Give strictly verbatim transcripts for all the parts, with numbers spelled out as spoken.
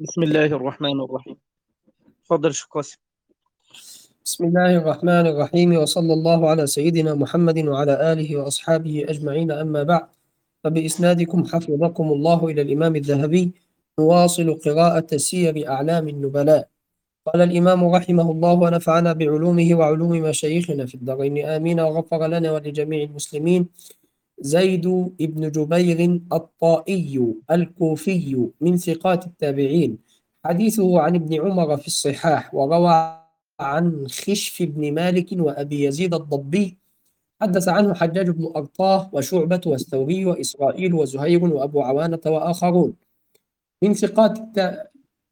بسم الله الرحمن الرحيم. تفضل شيخ قاسم. بسم الله الرحمن الرحيم، وصلى الله على سيدنا محمد وعلى آله وأصحابه أجمعين، أما بعد. فبإسنادكم حفظكم الله إلى الإمام الذهبي نواصل قراءة سير أعلام النبلاء. قال الإمام رحمه الله ونفعنا بعلومه وعلوم مشايخنا في الدارين آمين، وغفر لنا ولجميع المسلمين. زيد بن جبير الطائي الكوفي من ثقات التابعين، حديثه عن ابن عمر في الصحاح، وروى عن خشف بن مالك وأبي يزيد الضبي. حدث عنه حجاج بن أرطاه وشعبة والثوري وإسرائيل وزهير وأبو عوانة وآخرون من ثقات الت...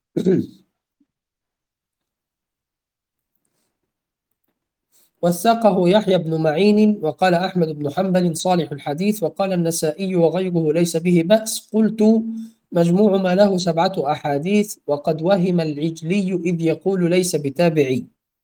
وثقه يحيى بن معين، وقال أحمد بن حنبل صالح الحديث، وقال النسائي وغيره ليس به بأس. قلت مجموع ما له سبعة أحاديث، وقد وهم العجلي إذ يقول ليس بتابعي.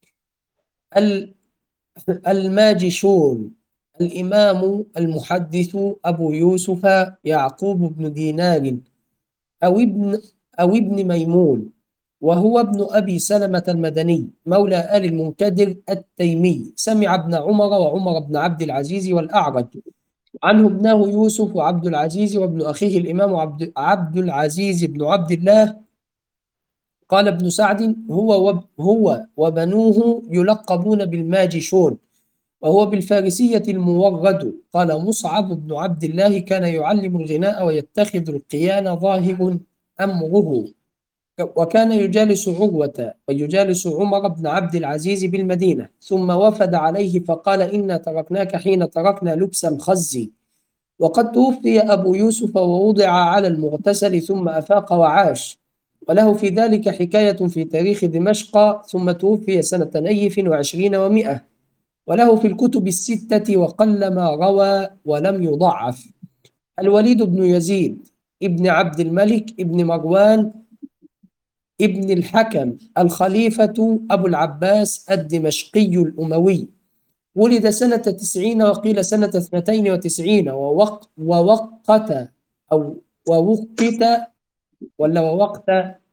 الماجشون الإمام المحدث أبو يوسف يعقوب بن دينار أو ابن أو ابن ميمون، وهو ابن أبي سلمة المدني مولى آل المنكدر التيمي، سمع ابن عمر وعمر بن عبد العزيز والأعرج عنه ابنه يوسف وعبد العزيز وابن أخيه الإمام عبد, عبد العزيز بن عبد الله. قال ابن سعد هو وب هو وبنوه يلقبون بالماجشون، وهو بالفارسية المورد. قال مصعب بن عبد الله كان يعلم الغناء ويتخذ القيان ظاهر أمره، وكان يجالس عروة ويجالس عمر بن عبد العزيز بالمدينة، ثم وفد عليه فقال إنا تركناك حين تركنا لبس الخز. وقد توفي أبو يوسف ووضع على المغتسل ثم أفاق وعاش، وله في ذلك حكاية في تاريخ دمشق. ثم توفي سنة نيف وعشرين ومئة، وله في الكتب الستة وقلما روى ولم يضعف. الوليد بن يزيد ابن عبد الملك ابن مروان ابن الحكم الخليفة أبو العباس الدمشقي الأموي، ولد سنة تسعين وقيل سنة اثنتين وتسعين، ووق ووقت أو ووقت ولا ووقت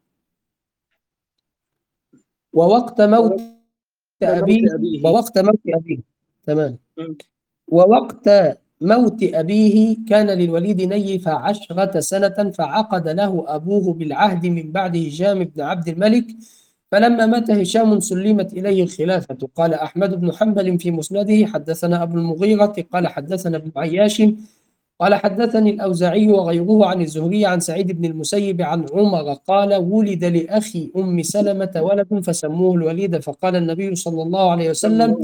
ووقت موت موت أبيه أبيه. ووقت موت أبيه تمام. م. ووقت موت أبيه كان للوليد نيف عشرة سنة، فعقد له أبوه بالعهد من بعد هشام بن عبد الملك، فلما مات هشام سلمت إليه الخلافة. قال أحمد بن حنبل في مسنده حدثنا أبو المغيرة قال حدثنا ابن عياش قال حدثني الأوزاعي وغيره عن الزهري عن سعيد بن المسيب عن عمر قال ولد لأخي أم سلمة ولد فسموه الوليد، فقال النبي صلى الله عليه وسلم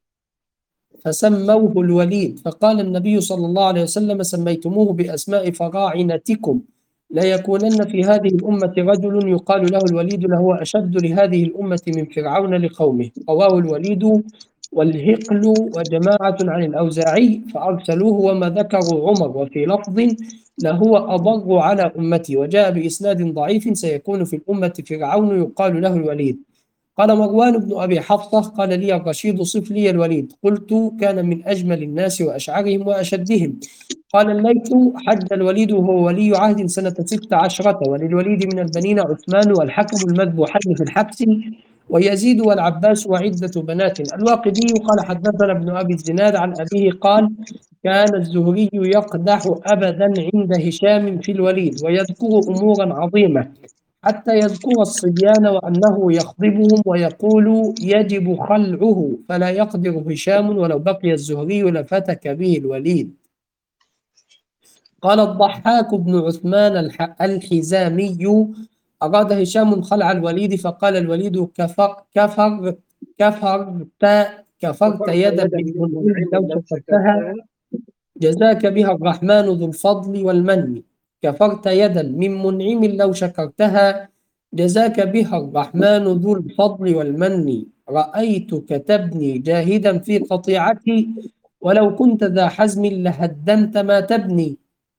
فسموه الوليد فقال النبي صلى الله عليه وسلم سميتموه بأسماء فراعنتكم، لا يكونن في هذه الأمة رجل يقال له الوليد لهو أشد لهذه الأمة من فرعون لقومه. رواه الوليد والهقل وجماعة عن الأوزاعي فأرسلوه، وما ذكروا عمر، وفي لفظ لهو أضر على أمتي، وجاء بإسناد ضعيف سيكون في الأمة فرعون يقال له الوليد. قال مروان بن أبي حفصة قال لي الرشيد صف لي الوليد، قلت كان من أجمل الناس وأشعرهم وأشدهم. قال الليث حج الوليد وهو ولي عهد سنة ست عشرة، وللوليد من البنين عثمان والحكم المذبوحين في الحبس ويزيد والعباس وعدة بنات. الواقدي قال حدثنا ابن أبي الزناد عن أبيه قال كان الزهري يقدح أبدا عند هشام في الوليد ويذكر أمورا عظيمة، حتى يذكر الصبيان وأنه يخضبهم ويقول يجب خلعه، فلا يقدر هشام ولو بقي الزهري لفتك به الوليد. قال الضحاك بن عثمان الحزامي أراد هشام خلع الوليد فقال الوليد كفر كفر كفرت كفرت يدا من منعم لو شكرتها جزاك بها الرحمن ذو الفضل والمن. كفرت يدا من منعم لو شكرتها جزاك بها الرحمن ذو الفضل والمن. رأيتك تبني جاهدا في قطيعتي، ولو كنت ذا حزم لهدمت ما تبني.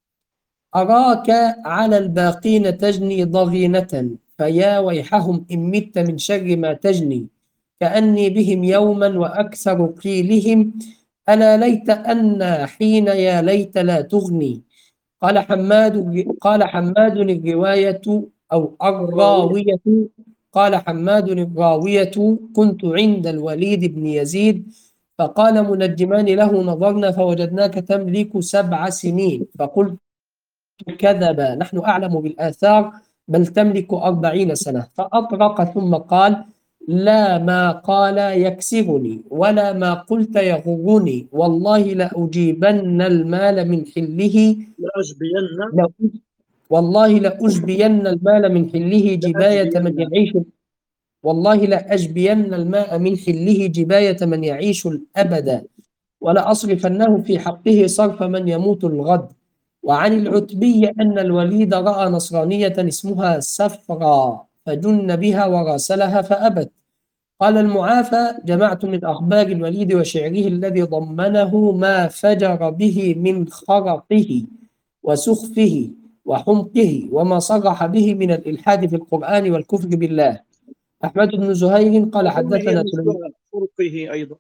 أراك على الباقين تجني ضغينة، فيا ويحهم إن مت من شر ما تجني. كأني بهم يوما وأكثر قيلهم ألا ليت أن حين يا ليت لا تغني. قال حماد قال حماد الرواية أو الراوية. الراوية. قال حماد الراوية كنت عند الوليد بن يزيد فقال منجمان له نظرنا فوجدناك تملك سبع سنين فقلت كذب نحن أعلم بالآثار بل تملك أربعين سنة فأطرق ثم قال لا ما قال يكسبني ولا ما قلت يغرني والله لأجيبن المال من حله لأجبين لا- والله لأجبين المال من حله جباية من لأجبين يعيش والله لأجبين الماء من حله جباية من يعيش الأبد ولأصرفنه في حقه صرف من يموت الغد. وعن العتبي أن الوليد رأى نصرانية اسمها سفرى فجن بها وراسلها فأبت. قال المعافى جمعت من أخبار الوليد وشعره الذي ضمنه ما فجر به من خرقه وسخفه وحمقه وما صرح به من الإلحاد في القرآن والكفر بالله. أحمد بن زهير قال أظن هي حدثنا سليمان مصدرها فرقه أيضا.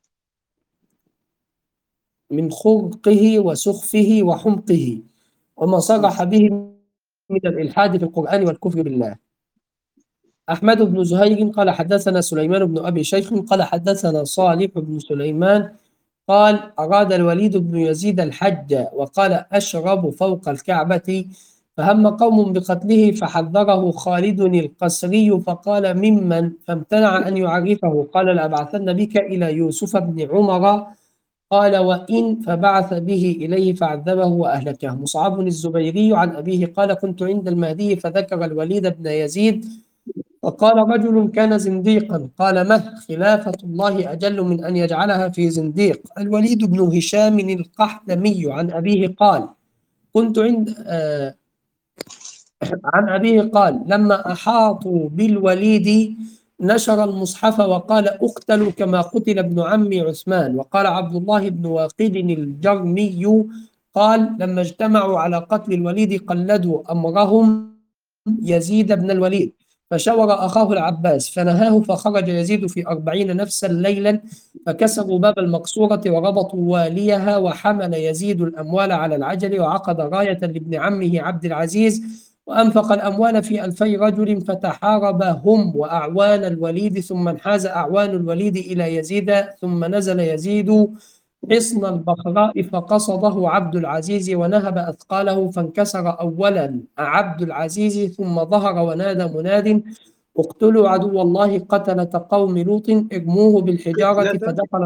من خرقه وسخفه وحمقه وما صرح به من الإلحاد في القرآن والكفر بالله. أحمد بن زهير قال حدثنا سليمان بن أبي شيخ قال حدثنا صالح بن سليمان قال أراد الوليد بن يزيد الحج وقال أشرب فوق الكعبة فهم قوم بقتله فحذره خالد القسري فقال ممن فامتنع أن يعرفه قال لأبعثن بك إلى يوسف بن عمر قال وإن فبعث به إليه فعذبه وأهلكه. مصعب الزبيري عن أبيه قال كنت عند المهدي فذكر الوليد بن يزيد وقال رجل كان زنديقا قال مه خلافة الله أجل من أن يجعلها في زنديق. الوليد بن هشام القحلمي عن أبيه قال كنت عند آه عن أبيه قال لما أحاطوا بالوليد نشر المصحف وقال اقتلوا كما قتل ابن عم عثمان. وقال عبد الله بن واقد الجرمي قال لما اجتمعوا على قتل الوليد قلدوا أمرهم يزيد بن الوليد فشور أخاه العباس فنهاه فخرج يزيد في أربعين نفسا ليلا فكسروا باب المقصورة وربطوا واليها وحمل يزيد الأموال على العجل وعقد راية لابن عمه عبد العزيز وأنفق الأموال في ألفي رجل فتحارب هم وأعوان الوليد ثم انحاز أعوان الوليد إلى يزيد ثم نزل يزيد حصن البخراء فقصده عبد العزيز ونهب أثقاله فانكسر أولا عبد العزيز ثم ظهر ونادى مناد اقتلوا عدو الله قتلة قوم لوط ارموه بالحجارة قتلة فدخل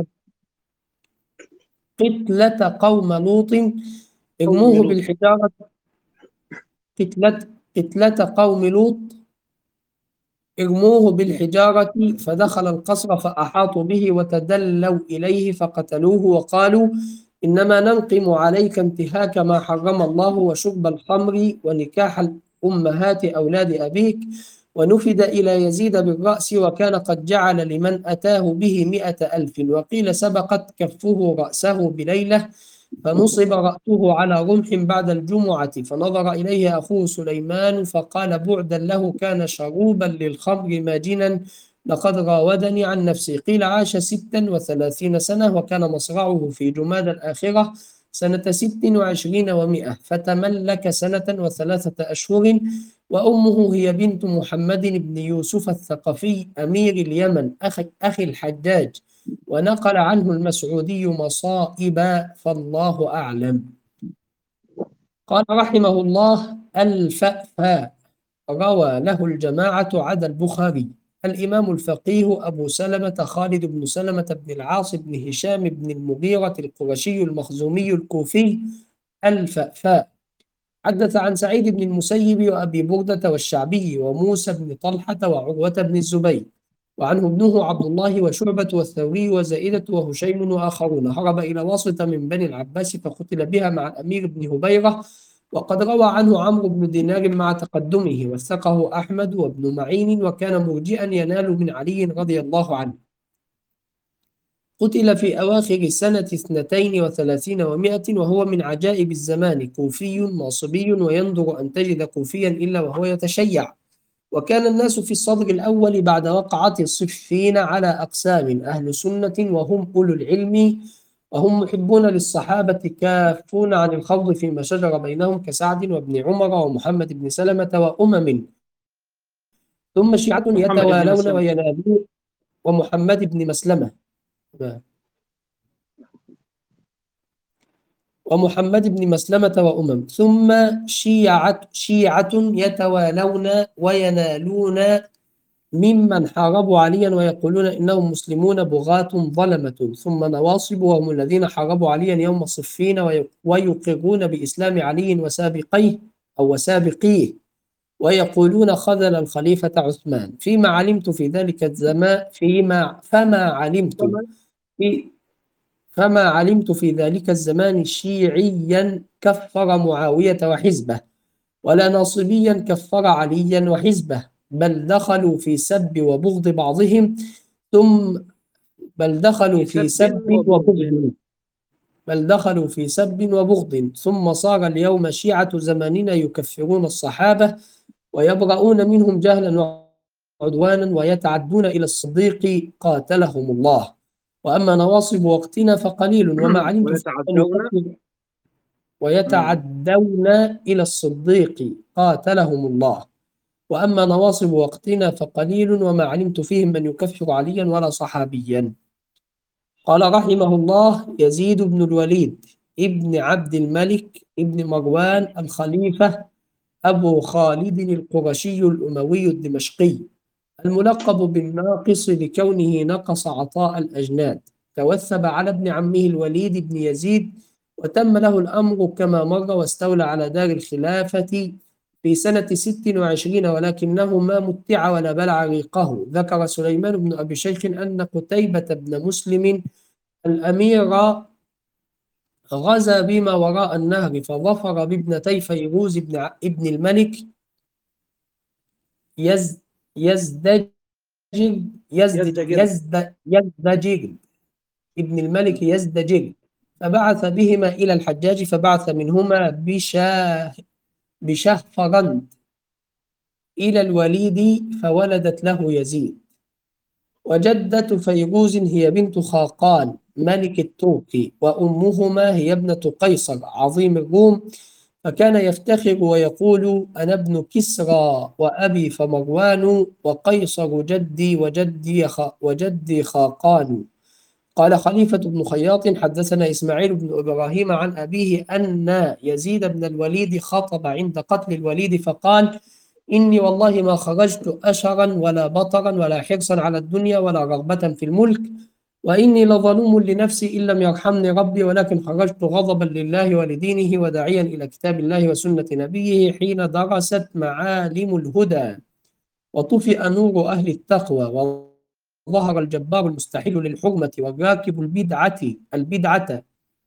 قتلة قوم لوط قوم ارموه لوط. بالحجارة قتلة قتلة قوم لوط ارموه بالحجارة فدخل القصر فأحاطوا به وتدلوا إليه فقتلوه وقالوا إنما ننقم عليك انتهاك ما حرم الله وشرب الخمر ونكاح الأمهات أولاد أبيك. ونفد إلى يزيد بالرأس وكان قد جعل لمن أتاه به مئة ألف وقيل سبقت كفه رأسه بليلة فنصب رأسه على رمح بعد الجمعة فنظر إليه أخوه سليمان فقال بعدا له كان شروبا للخمر ماجنا لقد راودني عن نفسي. قيل عاش ستا وثلاثين سنة وكان مصرعه في جماد الآخرة سنة ست وعشرين ومئة فتملك سنة وثلاثة أشهر وأمه هي بنت محمد بن يوسف الثقفي أمير اليمن أخي, أخي الحجاج ونقل عنه المسعودي مصائب فالله أعلم. قال رحمه الله الفأفاء روى له الجماعة عدا البخاري. الإمام الفقيه أبو سلمة خالد بن سلمة بن العاص بن هشام بن المغيرة القرشي المخزومي الكوفي الفأفاء حدث عن سعيد بن المسيب وأبي بردة والشعبي وموسى بن طلحة وعروة بن الزبير وعنه ابنه عبد الله وشعبة والثوري وزائدة وهشيم وآخرون هرب إلى واسطة من بني العباس فقتل بها مع الأمير بن هبيرة. وقد روى عنه عمرو بن دينار مع تقدمه وثقه أحمد وابن معين وكان مرجئا ينال من علي رضي الله عنه. قتل في أواخر سنة اثنتين وثلاثين ومائة وهو من عجائب الزمان كوفي ناصبي ويندر أن تجد كوفيا إلا وهو يتشيع. وكان الناس في الصدر الأول بعد وقعة صفين على أقسام أهل سنة وهم أولو العلم وهم محبون للصحابة كافون عن الخوض فيما شجر بينهم كسعد وابن عمر ومحمد بن سلمة وأمم ثم شيعة محمد بن يتوالون مسلمة. وينالون، ومحمد بن مسلمة، ومحمد بن مسلمة وأمم. ثم شيعة شيعة يتوالون وينالون ممن حاربوا عليا ويقولون إنهم مسلمون بغاة ظلمة. ثم نواصب وهم الذين حاربوا عليا يوم صفين وي- ويقرون بإسلام علي وسابقيه أو وسابقيه، ويقولون خذل الخليفة عثمان. فيما علمت في ذلك الزمان فيما فما علمت في فما علمت في ذلك الزمان شيعيا كفر معاوية وحزبه، ولا ناصبيا كفر عليا وحزبه، بل دخلوا في سب وبغض بعضهم ثم بل دخلوا في في سب سب وبغض. وبغض بل دخلوا في سب وبغض ثم صار اليوم شيعة زماننا يكفرون الصحابة ويبرؤون منهم جهلا وعدوانا ويتعدون إلى الصديق قاتلهم الله. وأما نواصب وقتنا فقليل، وما علمت في من ويتعدون. يكفر مم. ويتعدون إلى الصديق قاتلهم الله. وأما نواصب وقتنا فقليل، وما علمت فيهم من يكفر عليا ولا صحابيا. قال رحمه الله: يزيد بن الوليد ابن عبد الملك ابن مروان الخليفة أبو خالد القرشي الأموي الدمشقي، الملقب بالناقص لكونه نقص عطاء الأجناد، توثب على ابن عمه الوليد بن يزيد، وتم له الأمر كما مر، واستولى على دار الخلافة في سنة ست وعشرين، ولكنه ما متع ولا بلع ريقه. ذكر سليمان بن أبي شيخ أن قتيبة بن مسلم الأمير غزا بما وراء النهر فظفر بابنتي فيروز بن ع- ابن الملك يز يزدجر يزد يزدجر. يزد يزدجر ابن الملك يزدجر، فبعث بهما إلى الحجاج، فبعث منهما بشاه بشهفرند إلى الوليد فولدت له يزيد. وجدة فيروز هي بنت خاقان ملك الترك، وأمهما هي ابنة قيصر عظيم الروم، فكان يفتخر ويقول: أنا ابن كسرى وأبي فمروان، وقيصر جدي وجدي خ... وجدي خاقان. قال خليفة بن خياط: حدثنا إسماعيل بن إبراهيم عن أبيه أن يزيد بن الوليد خطب عند قتل الوليد فقال: إني والله ما خرجت أشرا ولا بطرا ولا حرصا على الدنيا ولا رغبة في الملك، وإني لظلوم لنفسي إن لم يرحمني ربي، ولكن خرجت غضبا لله ولدينه وداعيا إلى كتاب الله وسنة نبيه حين درست معالم الهدى وطفئ نور أهل التقوى وظهر الجبار المستحيل للحرمة والراكب البدعة البدعة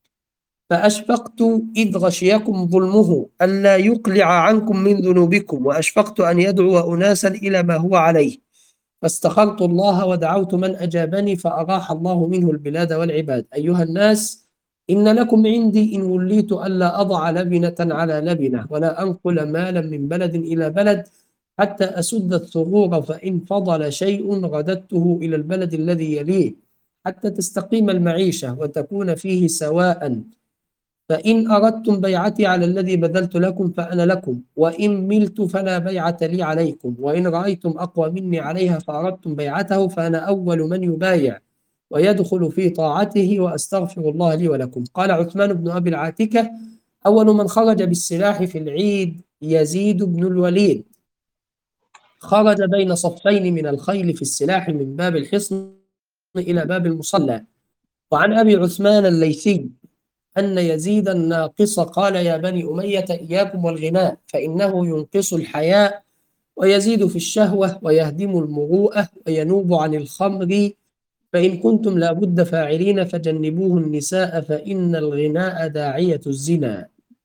فأشفقت إذ غشيكم ظلمه ألا يقلع عنكم من ذنوبكم، وأشفقت أن يدعو أناسا إلى ما هو عليه، فاستخرت الله ودعوت من أجابني فأراح الله منه البلاد والعباد. أيها الناس، إن لكم عندي إن وليت ألا أضع لبنة على لبنة ولا أنقل مالا من بلد إلى بلد حتى أسد الثغور، فإن فضل شيء رددته إلى البلد الذي يليه حتى تستقيم المعيشة وتكون فيه سواء. فإن أردتم بيعتي على الذي بذلت لكم فأنا لكم، وإن ملت فلا بيعة لي عليكم، وإن رأيتم أقوى مني عليها فأردتم بيعته فأنا أول من يبايع ويدخل في طاعته، وأستغفر الله لي ولكم. قال عثمان بن أبي العاتكة: أول من خرج بالسلاح في العيد يزيد بن الوليد، خرج بين صفين من الخيل في السلاح من باب الحصن إلى باب المصلى. وعن أبي عثمان الليثي أن يزيد الناقص قال: يا بني أمية إياكم والغناء، فإنه ينقص الحياء ويزيد في الشهوة ويهدم المروءة وينوب عن الخمر، فإن كنتم لابد فاعلين فجنبوه النساء فإن الغناء داعية الزنا.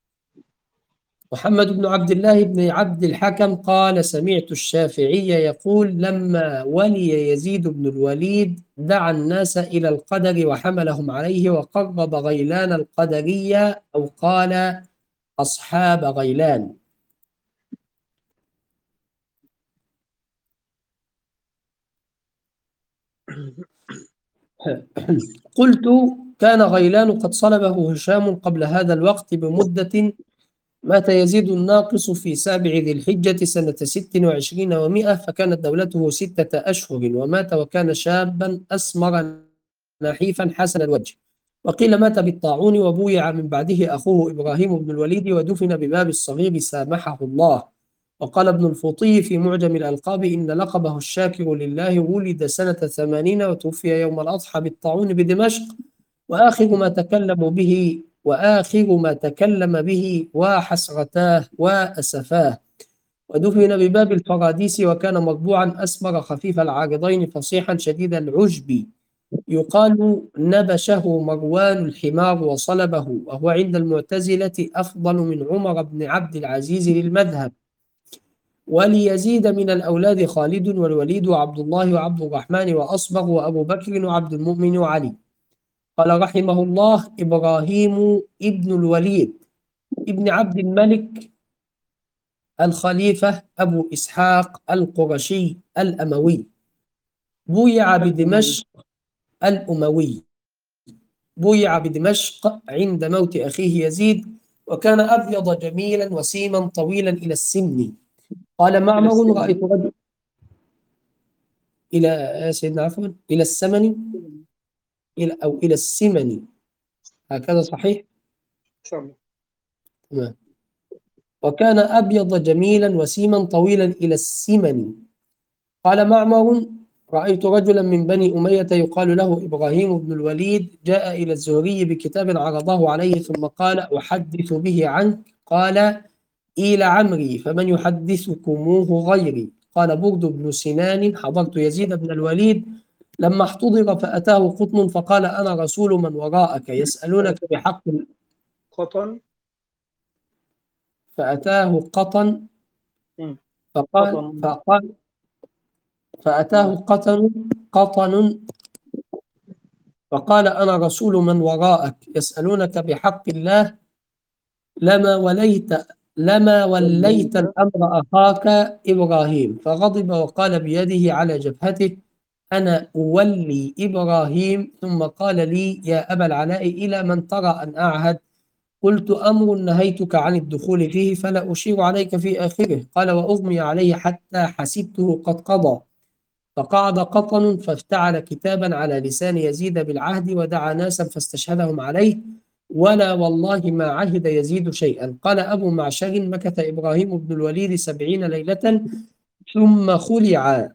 محمد بن عبد الله بن عبد الحكم قال: سمعت الشافعي يقول: لما ولي يزيد بن الوليد دعا الناس إلى القدر وحملهم عليه، وقرب غيلان القدرية، أو قال أصحاب غيلان. قلت: كان غيلان قد صلبه هشام قبل هذا الوقت بمدة مات يزيد الناقص في سابع ذي الحجة سنة ست وعشرين ومائة، فكانت دولته ستة أشهر، ومات وكان شابا أسمر نحيفا حسن الوجه. وقيل مات بالطاعون، وبويع من بعده أخوه إبراهيم بن الوليد، ودفن بباب الصغير سامحه الله. وقال ابن الفطي في معجم الألقاب إن لقبه الشاكر لله ولد سنة ثمانين وتوفي يوم الأضحى بالطاعون بدمشق. وآخر ما تكلم به وآخر ما تكلم به وحسرتاه وأسفاه. ودفن بباب الفراديس، وكان مطبوعا أسمر خفيف العارضين فصيحا شديد العجب، يقال نبشه مروان الحمار وصلبه، وهو عند المعتزلة أفضل من عمر بن عبد العزيز للمذهب. وليزيد من الأولاد خالد والوليد وعبد الله وعبد الرحمن وأصبغ وأبو بكر وعبد المؤمن وعلي. قال رحمه الله: إبراهيم ابن الوليد ابن عبد الملك الخليفة أبو إسحاق القرشي الأموي، بويع بدمشق الأموي، بويع بدمشق عند موت أخيه يزيد، وكان أبيض جميلا وسيما طويلا إلى السن. قال إلى معمر: السمن. رأيت رجل إلى آه، سيدنا عفوا إلى السمن، إلى أو إلى السمن، هكذا صحيح؟ إن شاء الله. تمام. وكان أبيض جميلا وسيما طويلا إلى السمن. قال معمر: رأيت رجلا من بني أمية يقال له إبراهيم بن الوليد جاء إلى الزهري بكتاب عرضه عليه ثم قال: أحدث به عنك. قال: إلى عمري، فمن يحدثكموه غيري؟ قال برد بن سنان: حضرت يزيد بن الوليد لما احتضر فأتاه قطن فقال: أنا رسول من وراءك يسألونك بحق. قطن. فأتاه قطن مم. فقال قطن. فقال فأتاه نعم. قطن قطن فقال: أنا رسول من وراءك يسألونك بحق الله لما وليت لما وليت وليت. الأمر أخاك إبراهيم. فغضب وقال بيده على جبهته: أنا أولي إبراهيم. ثم قال لي: يا أبا العلاء، إلى من ترى أن أعهد؟ قلت: أمر نهيتك عن الدخول فيه فلا أشير عليك في آخره. قال: وأغمي عليه حتى حسبته قد قضى. فقعد قطن فافتعل كتابا على لسان يزيد بالعهد، ودعا ناسا فاستشهدهم عليه، ولا والله ما عهد يزيد شيئا. قال أبو معشر: مكث إبراهيم بن الوليد سبعين ليلة ثم خلع،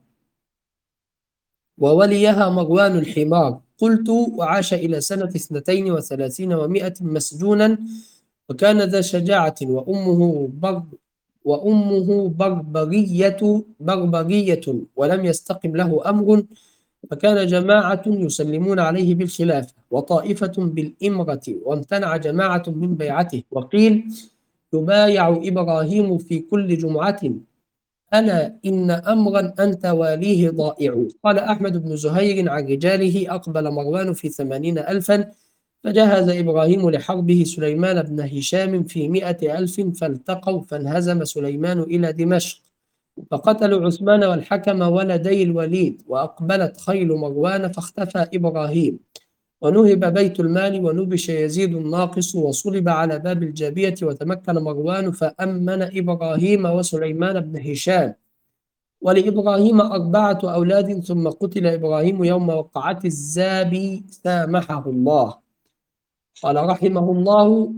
ووليها مروان الحمار. قلت: وعاش إلى سنة اثنتين وثلاثين ومائة مسجونا، وكان ذا شجاعة، وأمه بر وأمه بربرية بربرية ولم يستقم له أمر. فكان جماعة يسلمون عليه بالخلافة وطائفة بالإمرة، وامتنع جماعة من بيعته. وقيل: يبايع إبراهيم في كل جمعة، ألا إن أمرا أنت واليه ضائع. قال أحمد بن زهير عن رجاله: أقبل مروان في ثمانين ألفا، فجهز إبراهيم لحربه سليمان بن هشام في مئة ألف، فالتقوا فانهزم سليمان إلى دمشق، فقتلوا عثمان والحكم ولدي الوليد، وأقبلت خيل مروان فاختفى إبراهيم، ونهب بيت المال، ونبش يزيد الناقص، وصلب على باب الجابية، وتمكن مروان فأمن إبراهيم وسليمان بن هشام. ولإبراهيم أربعة أولاد، ثم قتل إبراهيم يوم وقعة الزابي سامحه الله. قال رحمه الله: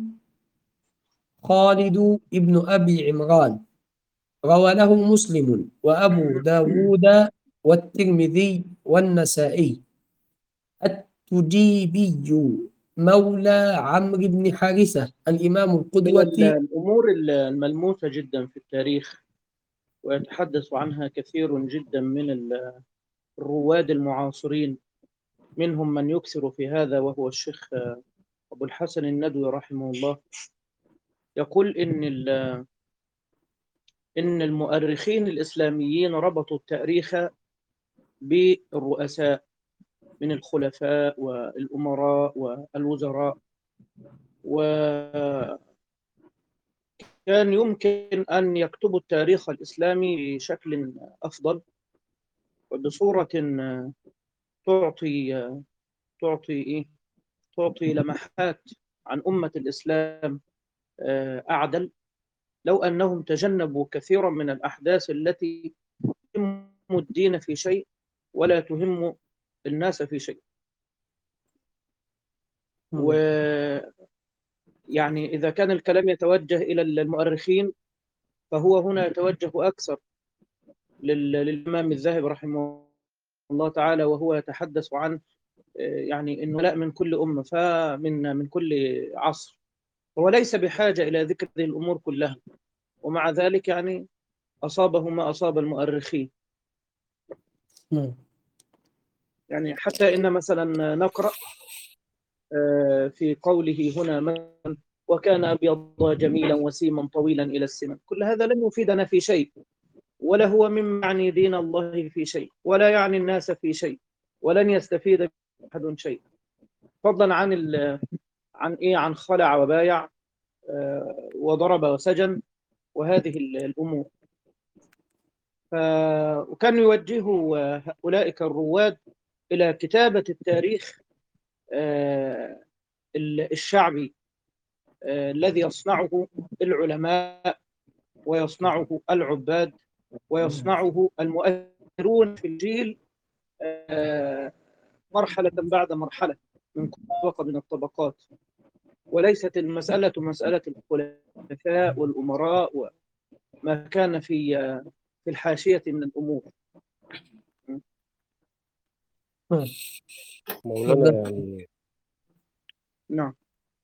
خالد ابن أبي عمران روى له مسلم وأبو داود والترمذي والنسائي. التجيبي مولى عمرو بن حارثة الإمام من القدوة. ال- الأمور الملموسة جدا في التاريخ، ويتحدث عنها كثير جدا من ال- الرواد المعاصرين، منهم من يكثر في هذا وهو الشيخ أبو الحسن الندوي رحمه الله. يقول إن ال- إن المؤرخين الإسلاميين ربطوا التاريخ بالرؤساء من الخلفاء والأمراء والوزراء، وكان يمكن أن يكتبوا التاريخ الإسلامي بشكل أفضل وبصورة تعطي تعطي إيه؟ تعطي لمحات عن أمة الإسلام أعدل. لو أنهم تجنبوا كثيرا من الأحداث التي تهم الدين في شيء ولا تهم الناس في شيء. مم. ويعني إذا كان الكلام يتوجه إلى المؤرخين فهو هنا يتوجه أكثر لل- للإمام الذهبي رحمه الله تعالى، وهو يتحدث عن آه، يعني إنه لا من كل أمة فمن من كل عصر. هو ليس بحاجة إلى ذكر هذه الأمور كلها، ومع ذلك يعني أصابه ما أصاب المؤرخين. مم. يعني حتى إن مثلا نقرأ آه، في قوله هنا مثلا وكان أبيض جميلا وسيما طويلا إلى السمن، كل هذا لم يفيدنا في شيء، ولا هو مما يعني دين الله في شيء، ولا يعني الناس في شيء، ولن يستفيد أحد شيء، فضلا عن ال... عن إيه عن خلع وبايع آه، وضرب وسجن وهذه ال- الأمور. ف... وكانوا يوجهوا آه، أولئك الرواد إلى كتابة التاريخ آه، ال- الشعبي آه، الذي يصنعه العلماء ويصنعه العباد ويصنعه المؤثرون في الجيل آه، مرحلة بعد مرحلة من كل طبقة من الطبقات، وليست المسألة مسألة الخلفاء والأمراء وما كان في آه، في الحاشية من الأمور. مم. مولانا بالضبط. يعني نعم.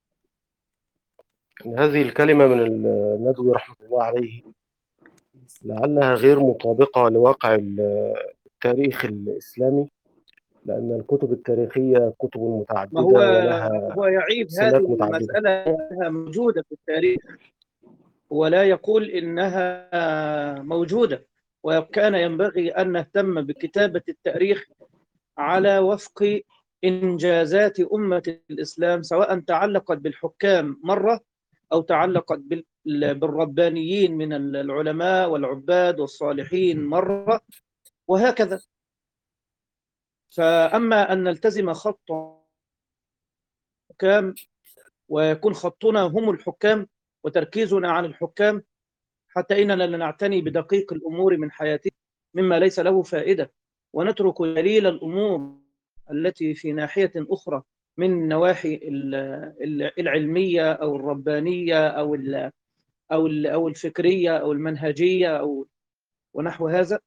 هذه الكلمة من الندوي رحمة الله عليه لعلها غير مطابقة لواقع ال- التاريخ الإسلامي، لأن الكتب التاريخية كتب ما هو متعددة ولها هو يعيب سمات هذه متعددة. المسألة أنها موجودة في التاريخ، ولا يقول إنها موجودة. وكان ينبغي أن نهتم بكتابة التاريخ على وفق إنجازات أمة الإسلام، سواء تعلقت بالحكام مرة أو تعلقت بال- بالربانيين من العلماء والعباد والصالحين مرة، وهكذا. فأما أن نلتزم خط حكام ويكون خطنا هم الحكام وتركيزنا عن الحكام، حتى إننا لا نعتني بدقيق الأمور من حياتنا مما ليس له فائدة، ونترك دليل الأمور التي في ناحية أخرى من النواحي ال- ال- العلمية أو الربانية أو ال- أو ال- أو الفكرية أو المنهجية أو ونحو هذا.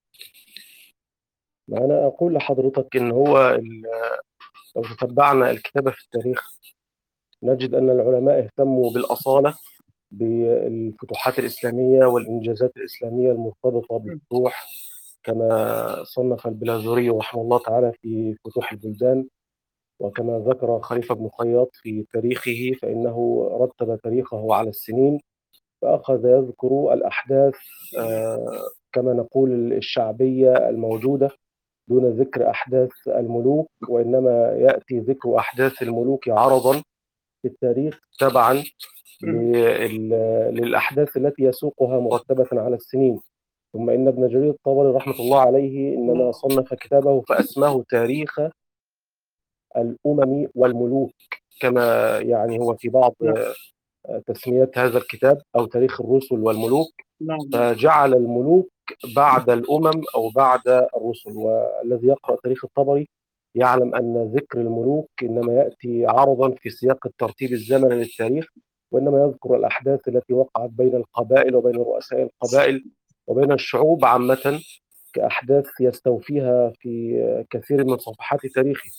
أنا أقول لحضرتك إن هو ال- لو تتبعنا الكتابة في التاريخ نجد أن العلماء اهتموا بالأصالة بالفتوحات الإسلامية والإنجازات الإسلامية المرتبطة بالفتوح، كما صنف البلاذري رحمه الله تعالى في فتوح البلدان، وكما ذكر خليفة بن خياط في تاريخه فإنه رتب تاريخه على السنين، فأخذ يذكر الأحداث آه، كما نقول الشعبية الموجودة دون ذكر أحداث الملوك، وإنما يأتي ذكر أحداث الملوك عرضا في التاريخ تبعا لل- للأحداث التي يسوقها مرتبة على السنين. ثم إن ابن جرير الطبري رحمة الله عليه إنما صنف كتابه فأسماه تاريخ الأمم والملوك، كما يعني هو في بعض نعم. تسميات هذا الكتاب، أو تاريخ الرسل والملوك، نعم. فجعل الملوك بعد الأمم أو بعد الرسل. والذي يقرأ تاريخ الطبري يعلم أن ذكر الملوك إنما يأتي عرضا في سياق الترتيب الزمني للتاريخ، وإنما يذكر الأحداث التي وقعت بين القبائل وبين رؤساء القبائل وبين الشعوب عامة كأحداث يستوفيها في كثير من صفحات تاريخه.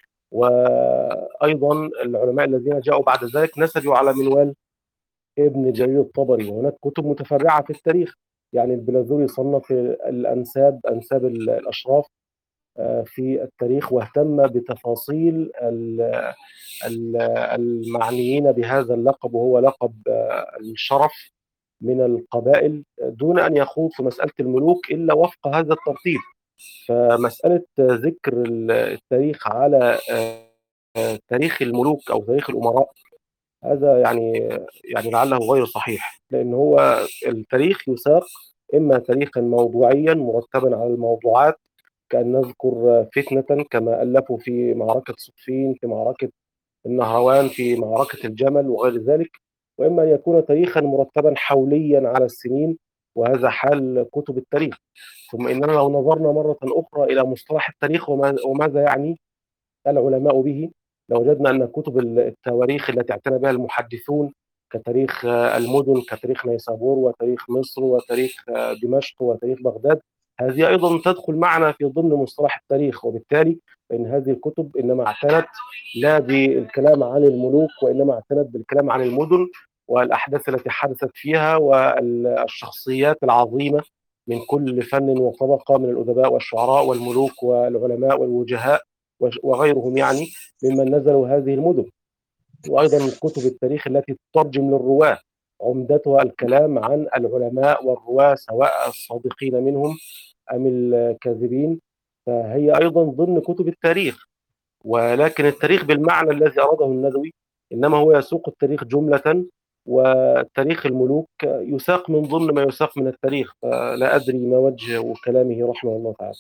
وأيضا العلماء الذين جاءوا بعد ذلك نسجوا على منوال ابن جرير الطبري، وهناك كتب متفرعة في التاريخ. يعني البلاذري صنف الأنساب، أنساب الأشراف في التاريخ، واهتم بتفاصيل ال- ال- المعنيين بهذا اللقب، وهو لقب الشرف من القبائل، دون أن يخوض في مسألة الملوك إلا وفق هذا الترتيب. فمسألة ذكر التاريخ على تاريخ الملوك أو تاريخ الأمراء هذا يعني يعني لعله غير صحيح، لأن هو التاريخ يساق إما تاريخا موضوعيا مرتبا على الموضوعات، كأن نذكر فتنة كما ألفوا في معركة صفين، في معركة النهروان، في معركة الجمل وغير ذلك، وإما أن يكون تاريخا مرتبا حوليا على السنين، وهذا حال كتب التاريخ. ثم إننا لو نظرنا مرة أخرى إلى مصطلح التاريخ وماذا يعني العلماء به، لوجدنا أن كتب التواريخ التي اعتنى بها المحدثون كتاريخ المدن، كتاريخ نيسابور وتاريخ مصر وتاريخ دمشق وتاريخ بغداد، هذه أيضا تدخل معنا في ضمن مصطلح التاريخ. وبالتالي فإن هذه الكتب إنما اعتنت لا بالكلام عن الملوك، وإنما اعتنت بالكلام عن المدن والأحداث التي حدثت فيها والشخصيات العظيمة من كل فن وطبقة من الأدباء والشعراء والملوك والعلماء والوجهاء وغيرهم، يعني ممن نزلوا هذه المدن. وأيضا كتب التاريخ التي تترجم للرواة عمدتها الكلام عن العلماء والرواة سواء الصادقين منهم أم الكاذبين، فهي أيضا ضمن كتب التاريخ. ولكن التاريخ بالمعنى الذي أراده الندوي إنما هو يسوق التاريخ جملة، وتاريخ الملوك يساق من ضمن ما يساق من التاريخ. فلا أدري ما وجه كلامه رحمه الله تعالى.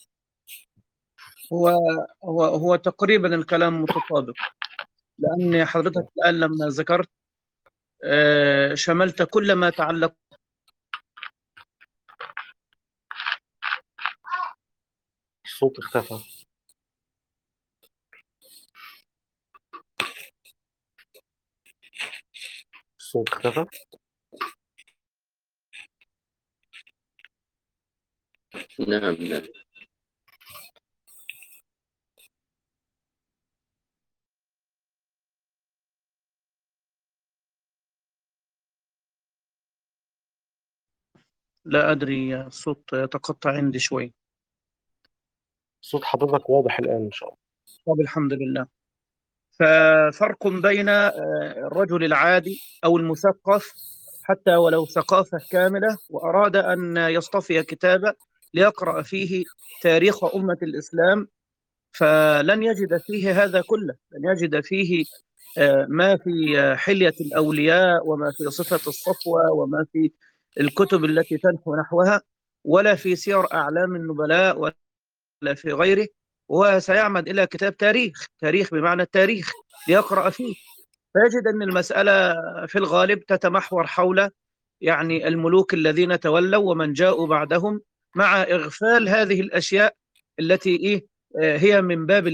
هو هو هو تقريبا الكلام متطابق، لأن حضرتك الآن لما ذكرت آه، شملت كل ما تعلق. الصوت اختفى. الصوت اختفى. نعم نعم. لا أدري، الصوت يتقطع عندي شوي. صوت حضرتك واضح الآن إن شاء الله. طب الحمد لله. ففرق بين الرجل العادي أو المثقف حتى ولو ثقافة كاملة وأراد أن يصطفي كتابا ليقرأ فيه تاريخ أمة الإسلام، فلن يجد فيه هذا كله، لن يجد فيه ما في حلية الأولياء وما في صفة الصفوة وما في الكتب التي تنحو نحوها، ولا في سير أعلام النبلاء ولا في غيره. وسيعمد إلى كتاب تاريخ، تاريخ بمعنى التاريخ، ليقرأ فيه، فيجد أن المسألة في الغالب تتمحور حول يعني الملوك الذين تولوا ومن جاءوا بعدهم، مع إغفال هذه الأشياء التي إيه هي من باب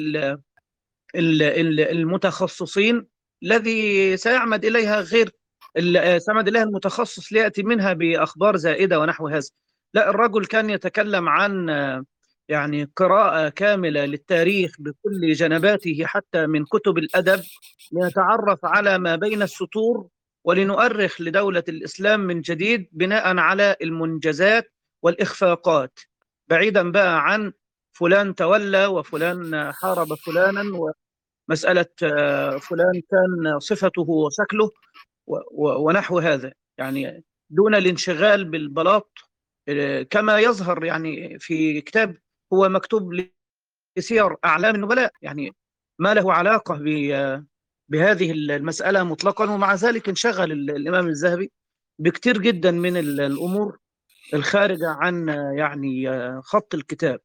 المتخصصين، الذي سيعمد إليها غير سيعمد إليها المتخصص ليأتي منها بأخبار زائدة ونحو هذا. لا، الرجل كان يتكلم عن يعني قراءة كاملة للتاريخ بكل جنباته حتى من كتب الأدب، لنتعرف على ما بين السطور ولنؤرخ لدولة الإسلام من جديد بناء على المنجزات والإخفاقات، بعيدا بقى عن فلان تولى وفلان حارب فلانا ومسألة فلان كان صفته وشكله ونحو هذا، يعني دون الانشغال بالبلاط كما يظهر يعني في كتاب هو مكتوب لسير أعلام النبلاء، يعني ما له علاقة بهذه المسألة مطلقا. ومع ذلك انشغل الإمام الذهبي بكتير جدا من الأمور الخارجة عن يعني خط الكتاب.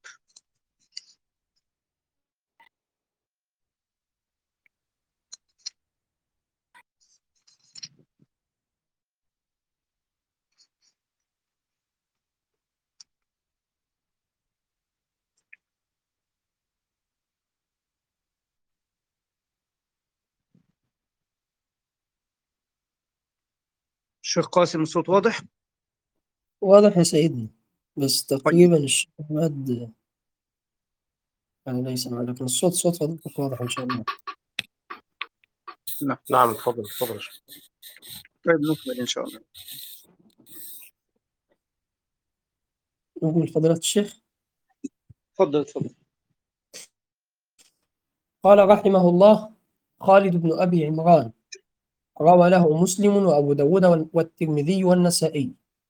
الشيخ قاسم الصوت واضح؟ واضح يا سيدنا، بس طيب. تقريبا الشيخ أحمد يعني ليس معنا، لكن الصوت صوت فضلك واضح إن شاء الله. نعم نعم اتفضل اتفضل. طيب نكمل إن شاء الله. نقول فضيلة الشيخ. تفضل تفضل. قال رحمه الله: خالد بن أبي عمران روى له مسلم وأبو داود والترمذي والنسائي.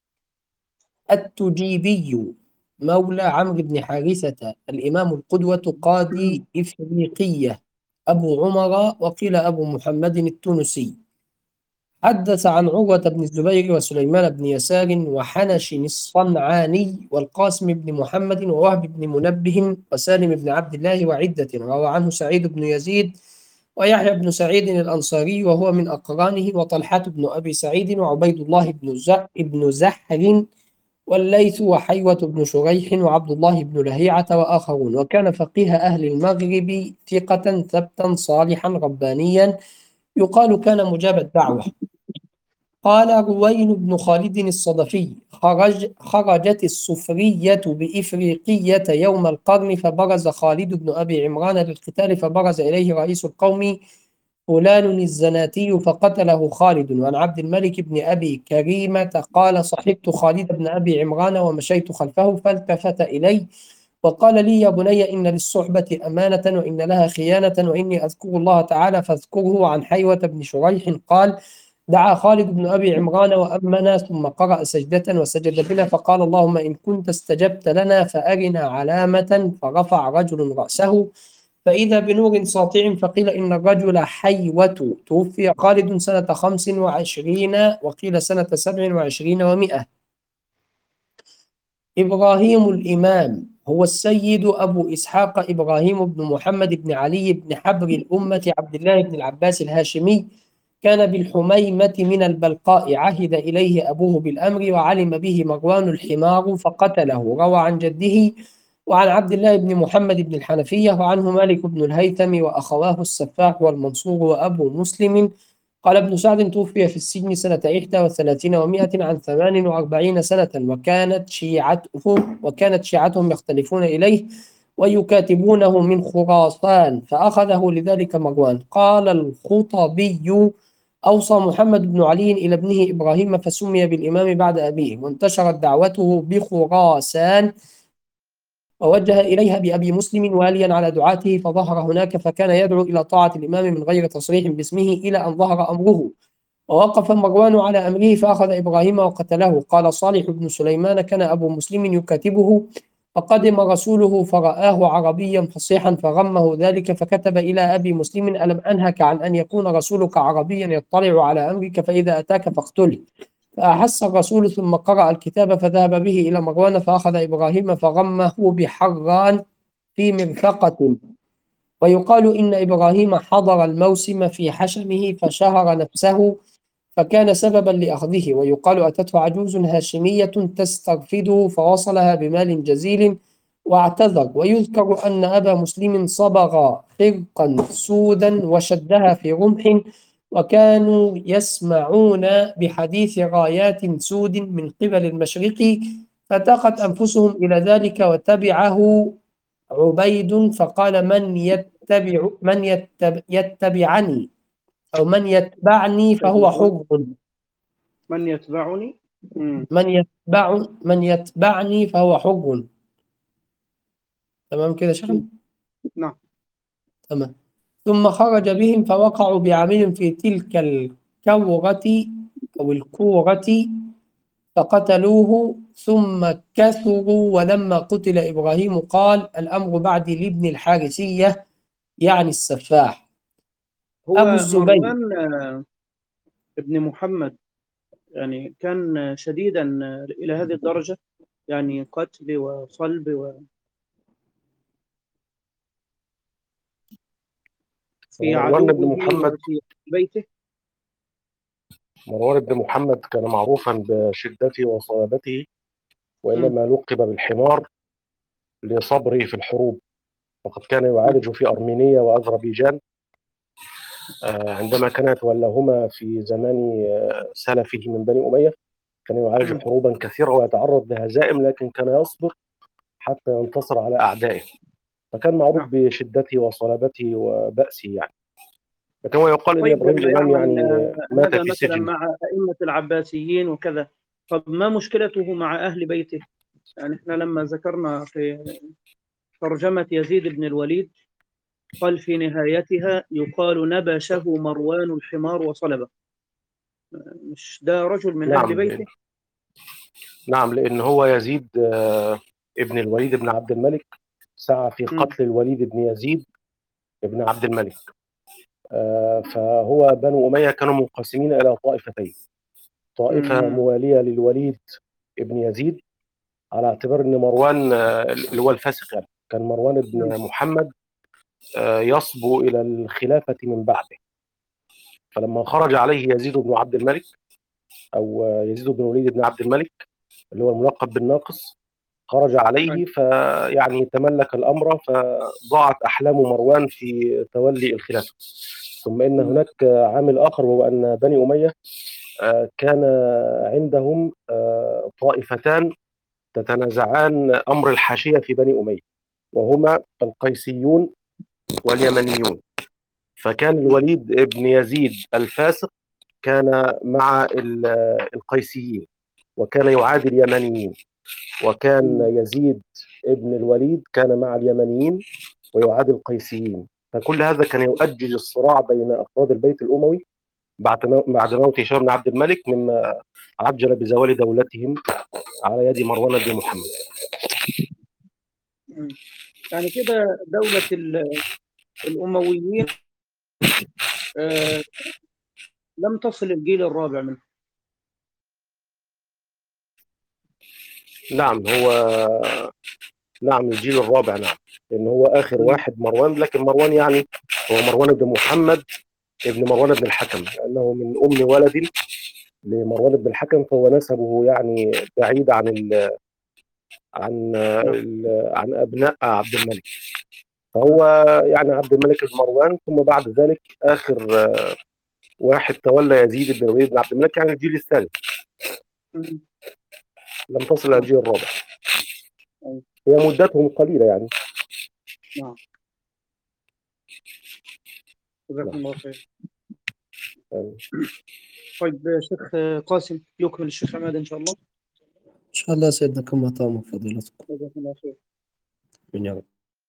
التجيبي مولى عمرو بن حارثة الإمام القدوة قاضي إفريقية أبو عمر وقيل أبو محمد التونسي، حدث عن عروة بن الزبير وسليمان بن يسار وحنش الصنعاني والقاسم بن محمد ووهب بن منبه وسالم بن عبد الله وعدة. روى عنه سعيد بن يزيد ويحيى بن سعيد الأنصاري وهو من أقرانه، وطلحة بن أبي سعيد، وعبيد الله بن زح بن زحر، والليث، وحيوة بن شريح، وعبد الله بن لهيعة، وآخرون. وكان فقيه أهل المغرب ثقة ثبتا صالحا ربانيا، يقال كان مجاب الدعوة. قال روين بن خالد الصدفي: خرج خرجت الصفرية بإفريقية يوم القرن، فبرز خالد بن أبي عمران للقتال، فبرز إليه رئيس القوم فلان الزناتي فقتله خالد. وعن عبد الملك بن أبي كريمة قال: صحبت خالد بن أبي عمران ومشيت خلفه، فالتفت إلي وقال لي: يا بني، إن للصحبة أمانة وإن لها خيانة، وإني أذكر الله تعالى فاذكره. عن حيوة بن شريح قال: دعا خالد بن أبي عمران وأمنا، ثم قرأ سجدة وسجد بنا، فقال: اللهم إن كنت استجبت لنا فأرنا علامة. فرفع رجل رأسه فإذا بنور ساطع، فقيل إن الرجل حيوة. توفي خالد سنة خمس وعشرين، وقيل سنة سبع وعشرين ومئة. إبراهيم الإمام هو السيد أبو إسحاق إبراهيم بن محمد بن علي بن حبر الأمة عبد الله بن العباس الهاشمي، كان بالحميمة من البلقاء، عهد إليه أبوه بالأمر، وعلم به مروان الحمار فقتله. روى عن جده وعن عبد الله بن محمد بن الحنفية، وعنه مالك بن الهيثم وأخواه السفاح والمنصور وأبو مسلم. قال ابن سعد: توفي في السجن سنة إحدى وثلاثين ومائة عن ثمان وأربعين سنة، وكانت شيعتهم وكانت شيعتهم يختلفون إليه ويكاتبونه من خراسان، فأخذه لذلك مروان. قال الخطبي: أوصى محمد بن علي إلى ابنه إبراهيم فسمي بالإمام بعد أبيه، وانتشرت دعوته بخراسان، ووجه إليها بأبي مسلم واليا على دعاته، فظهر هناك، فكان يدعو إلى طاعة الإمام من غير تصريح باسمه إلى أن ظهر أمره، ووقف مروان على أمره فأخذ إبراهيم وقتله. قال صالح بن سليمان: كان أبو مسلم يكاتبه، فقدم رسوله فرآه عربيا فصيحا فغمه ذلك، فكتب إلى أبي مسلم: ألم أنهك عن أن يكون رسولك عربيا يطلع على أمرك، فإذا أتاك فاقتله. فأحس الرسول ثم قرأ الكتاب، فذهب به إلى مروان، فأخذ إبراهيم فغمه بحران في مرفقة. ويقال إن إبراهيم حضر الموسم في حشمه فشهر نفسه، فكان سببا لأخذه. ويقال أتته عجوز هاشمية تسترفده فوصلها بمال جزيل واعتذر. ويذكر أن أبا مسلم صبغ خرقا سودا وشدها في رمح، وكانوا يسمعون بحديث رايات سود من قبل المشرق، فتاقت أنفسهم إلى ذلك، وتبعه عبيد فقال: من يتبع من يتبع يتبعني أو من يتبعني فهو حر. من يتبعني مم. من يتبع من يتبعني فهو حر. تمام كده شيخنا؟ نعم. تمام. ثم خرج بهم فوقعوا بعامل في تلك الكورة أو الكورة فقتلوه، ثم كثروا. ولما قتل إبراهيم قال: الأمر بعدي لابن الحارثية، يعني السفاح. أبو هو الزبير. مروان آه، ابن محمد يعني كان شديدا آه، إلى هذه الدرجة، يعني قتل وصلب و... في مروان عدوه بن محمد وفي بيته. مروان بن محمد كان معروفا بشدته وصلابته، مم. وإنما لقب بالحمار لصبره في الحروب، وقد كان نعم. يعالج في أرمينيا وأذربيجان آه، عندما كان يتولاهما في زمان آه، سلفه من بني أمية. كان يعالج مم. حروبا كثيرة ويتعرض لهزائم، لكن كان يصبر حتى ينتصر على أعدائه، فكان معروف نعم. بشدته وصلابته وبأسه يعني. لكن هو يقال إن طيب إبراهيم لما الإمام يعمل يعني آه، مات هذا في مثلا سجن. مع أئمة العباسيين وكذا، طب ما مشكلته مع أهل بيته؟ يعني احنا لما ذكرنا في ترجمة يزيد بن الوليد قال في نهايتها: يقال نبشه مروان الحمار وصلبه. مش ده رجل من أهل نعم لأن بيته؟ نعم لأن هو يزيد آه، ابن الوليد بن عبد الملك سعى في مم. قتل الوليد بن يزيد بن عبد الملك. آه، فهو بنو أمية كانوا منقسمين إلى طائفتين: طائفة مم. موالية للوليد ابن يزيد، على اعتبار أن مروان آه، اللي هو الفاسق يعني، كان مروان نعم. بن محمد يصبو إلى الخلافة من بعده. فلما خرج عليه يزيد بن عبد الملك أو يزيد بن الوليد بن عبد الملك اللي هو الملقب بالناقص، خرج عليه فيعني تملك الأمر، فضاعت أحلام مروان في تولي الخلافة. ثم إن هناك عامل آخر، وهو أن بني أمية كان عندهم طائفتان تتنازعان أمر الحاشية في بني أمية، وهما القيسيون واليمنيون. فكان الوليد بن يزيد الفاسق كان مع القيسيين وكان يعادي اليمنيين، وكان يزيد ابن الوليد كان مع اليمنيين ويعادي القيسيين. فكل هذا كان يؤجج الصراع بين أفراد البيت الأموي بعد بعد موت هشام بن عبد الملك، مما عجل بزوال دولتهم على يد مروان بن محمد. يعني كده دولة الأمويين آه لم تصل الجيل الرابع منه. نعم، هو نعم الجيل الرابع، نعم، لأن هو آخر م. واحد مروان، لكن مروان يعني هو مروان بن محمد ابن مروان بن الحكم، لأنه من أم ولد لمروان بن الحكم، فهو نسبه يعني بعيد عن ال عن ال عن أبناء عبد الملك. فهو يعني عبد الملك بن مروان، ثم بعد ذلك آخر واحد تولى يزيد بن الوليد بن عبد الملك، يعني الجيل الثالث. لم تصل إلى الجيل الرابع، هي مدتهم قليلة يعني. نعم. جزاكم الله خير. طيب شيخ قاسم يكمل الشيخ عماد إن شاء الله. إن شاء الله سيدنا كما طال فضيلتكم. جزاكم الله خير. من يرى.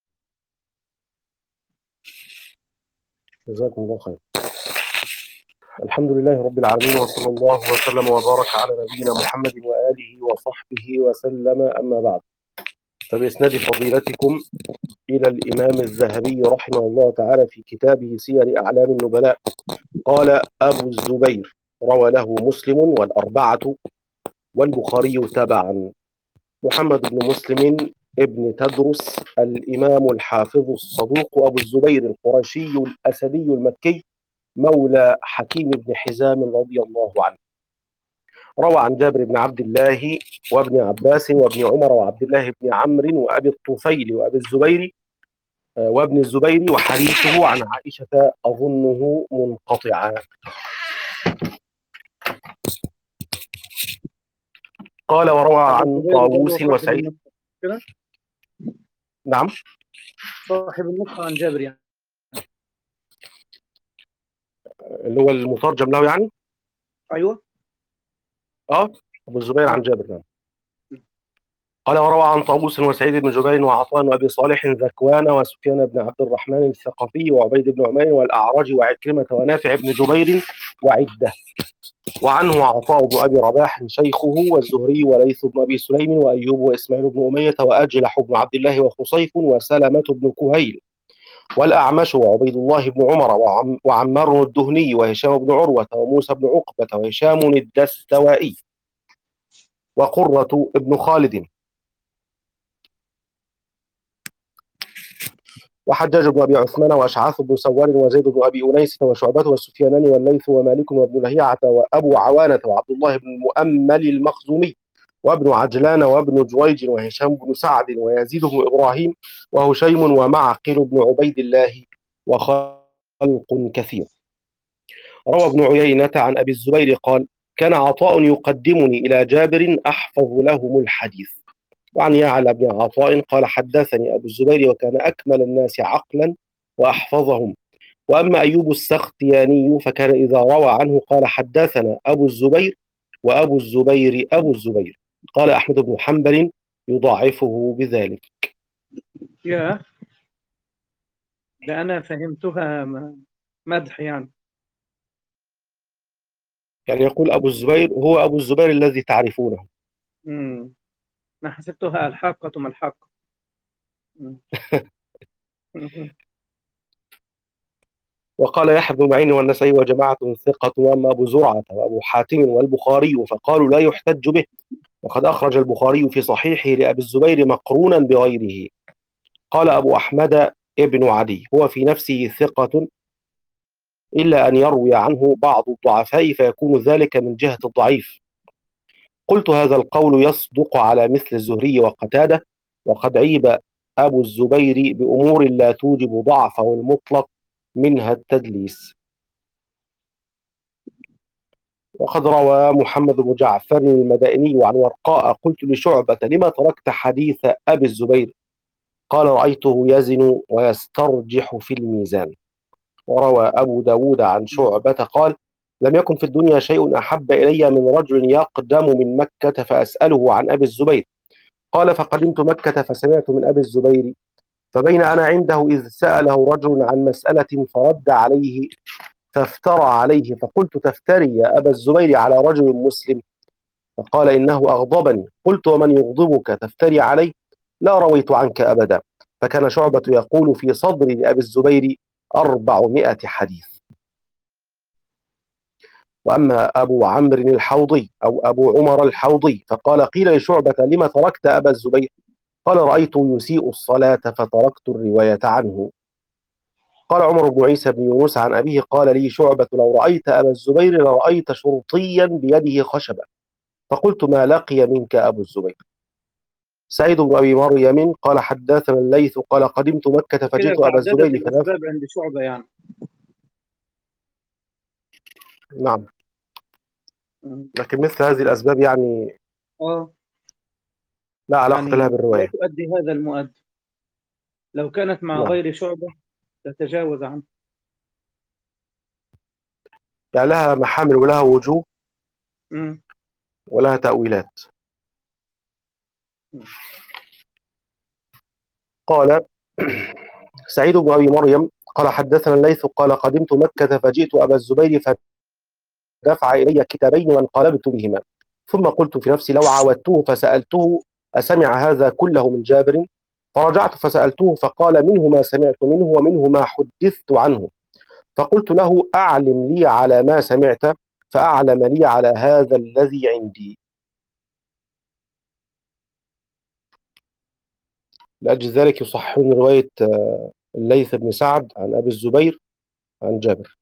جزاكم الله خير. الحمد لله رب العالمين، وصلى الله وسلم وبارك على نبينا محمد وآله وصحبه وسلم، أما بعد. فبإسناد فضيلتكم إلى الإمام الذهبي رحمه الله تعالى في كتابه سير أعلام النبلاء، قال أبو الزبير: روى له مسلم والأربعة والبخاري تبعا. محمد بن مسلم ابن تدرس الإمام الحافظ الصدوق أبو الزبير القرشي الأسدي المكي، مولى حكيم بن حزام رضي الله عنه. روى عن جابر بن عبد الله وابن عباس وابن عمر وعبد الله بن عمرو وأبي الطفيل وأبي الزبير وابن الزبير، وحديثه عن عائشة أظنه منقطعا. قال: وروى عن طاووس وسعيد. نعم، صاحب النسخة عن جابر يعني، اللي هو المترجم له يعني. أيوة اه أبو الزبير عن جابر. نعم. قال: وروى عن طاووس وسعيد بن جبير وعطاء وأبي صالح ذكوان وسفيان بن عبد الرحمن الثقفي وعبيد بن عمير والأعرج وعكرمة ونافع بن جبير وعدة. وعنه عطاء بن أبي رباح شيخه والزهري وليث بن أبي سليم وأيوب وإسماعيل بن أمية وأجلح بن عبد الله وخصيف وسلمة بن كهيل والأعمش وعبيد الله بن عمر وعم وعمار الدهني وهشام بن عروة وموسى بن عقبة وهشام الدستوائي وقرة بن خالد وحجاج بن أبي عثمان وأشعاث بن سوار وزيد بن أبي أنيس وشعبة والسفياناني والليث ومالك وابن لهيعة وأبو عوانة وعبد الله بن المؤمل المخزومي وابن عجلان وابن جويج وهشام بن سعد ويزيد بن إبراهيم وهشيم ومعقل بن عبيد الله وخلق كثير. روى ابن عيينة عن أبي الزبير قال: كان عطاء يقدمني إلى جابر أحفظ لهم الحديث. وعن يعلى بن عطاء قال: حدثني أبو الزبير وكان أكمل الناس عقلا وأحفظهم. وأما أيوب السختياني فكان إذا روى عنه قال: حدثنا أبو الزبير وأبو الزبير أبو الزبير. قال أحمد بن حنبل يضاعفه بذلك. يا ده أنا فهمتها مدح يعني. يعني يقول أبو الزبير هو أبو الزبير الذي تعرفونه. امم أنا حسبتها الحاقة ما الحاقة. وقال يحيى بن معين والنسائي وجماعة ثقة، وأما أبو زرعة وأبو حاتم والبخاري فقالوا لا يحتج به، وقد أخرج البخاري في صحيحه لأبي الزبير مقرونا بغيره. قال أبو أحمد ابن عدي هو في نفسه ثقة إلا أن يروي عنه بعض الضعفاء فيكون ذلك من جهة الضعيف. قلت هذا القول يصدق على مثل الزهري وقتادة، وقد عيب أبو الزبير بأمور لا توجب ضعفه المطلق منها التدليس. وقد روى محمد بن جعفر المدائني عن ورقاء قلت لشعبة لما تركت حديث أبي الزبير؟ قال رأيته يزن ويسترجح في الميزان. وروى أبو داود عن شعبة قال لم يكن في الدنيا شيء أحب إلي من رجل يقدم من مكة فأسأله عن أبي الزبير. قال فقدمت مكة فسمعت من أبي الزبير، فبين أنا عنده إذ سأله رجل عن مسألة فرد عليه فافترى عليه، فقلت تفتري يا أبا الزبير على رجل مسلم؟ فقال إنه أغضبني. قلت ومن يغضبك تفتري عليه؟ لا رويت عنك أبدا. فكان شعبة يقول في صدر أبي الزبير أربعمائة حديث. وأما أبو عمرو الحوضي أو أبو عمر الحوضي فقال قيل لشعبة لما تركت أبا الزبير؟ قال رأيته يسيء الصلاة فتركت الرواية عنه. قال عمر بن عيسى بن يونس عن أبيه قال لي شعبة لو رأيت أبا الزبير لرأيت شرطيا بيده خشبة. فقلت ما لقي منك أبو الزبير؟ سعيد بن أبي مريم قال حدثنا الليث قال قدمت مكة كده فجئت أبا تعددت الزبير فنفى. الأسباب عند شعبة يعني. نعم، مم. لكن مثل هذه الأسباب يعني اه لا علاقة لها يعني لا بالرواية. تؤدي هذا المؤدي. لو كانت مع نعم، غير شعبة تتجاوز عنه. يعني لها محامل ولها وجوه مم. ولها تأويلات. قال سعيد بن أبي مريم قال حدثنا الليث قال قدمت مكة فجئت أبا الزبير فدفع إلي كتابين وانقلبت بهما، ثم قلت في نفسي لو عاودته فسألته أسمع هذا كله من جابر؟ فرجعت فسألته فقال منه ما سمعت منه ومنه ما حدثت عنه. فقلت له أعلم لي على ما سمعت، فأعلم لي على هذا الذي عندي. لأجل ذلك يصححون رواية الليث بن سعد عن أبي الزبير عن جابر.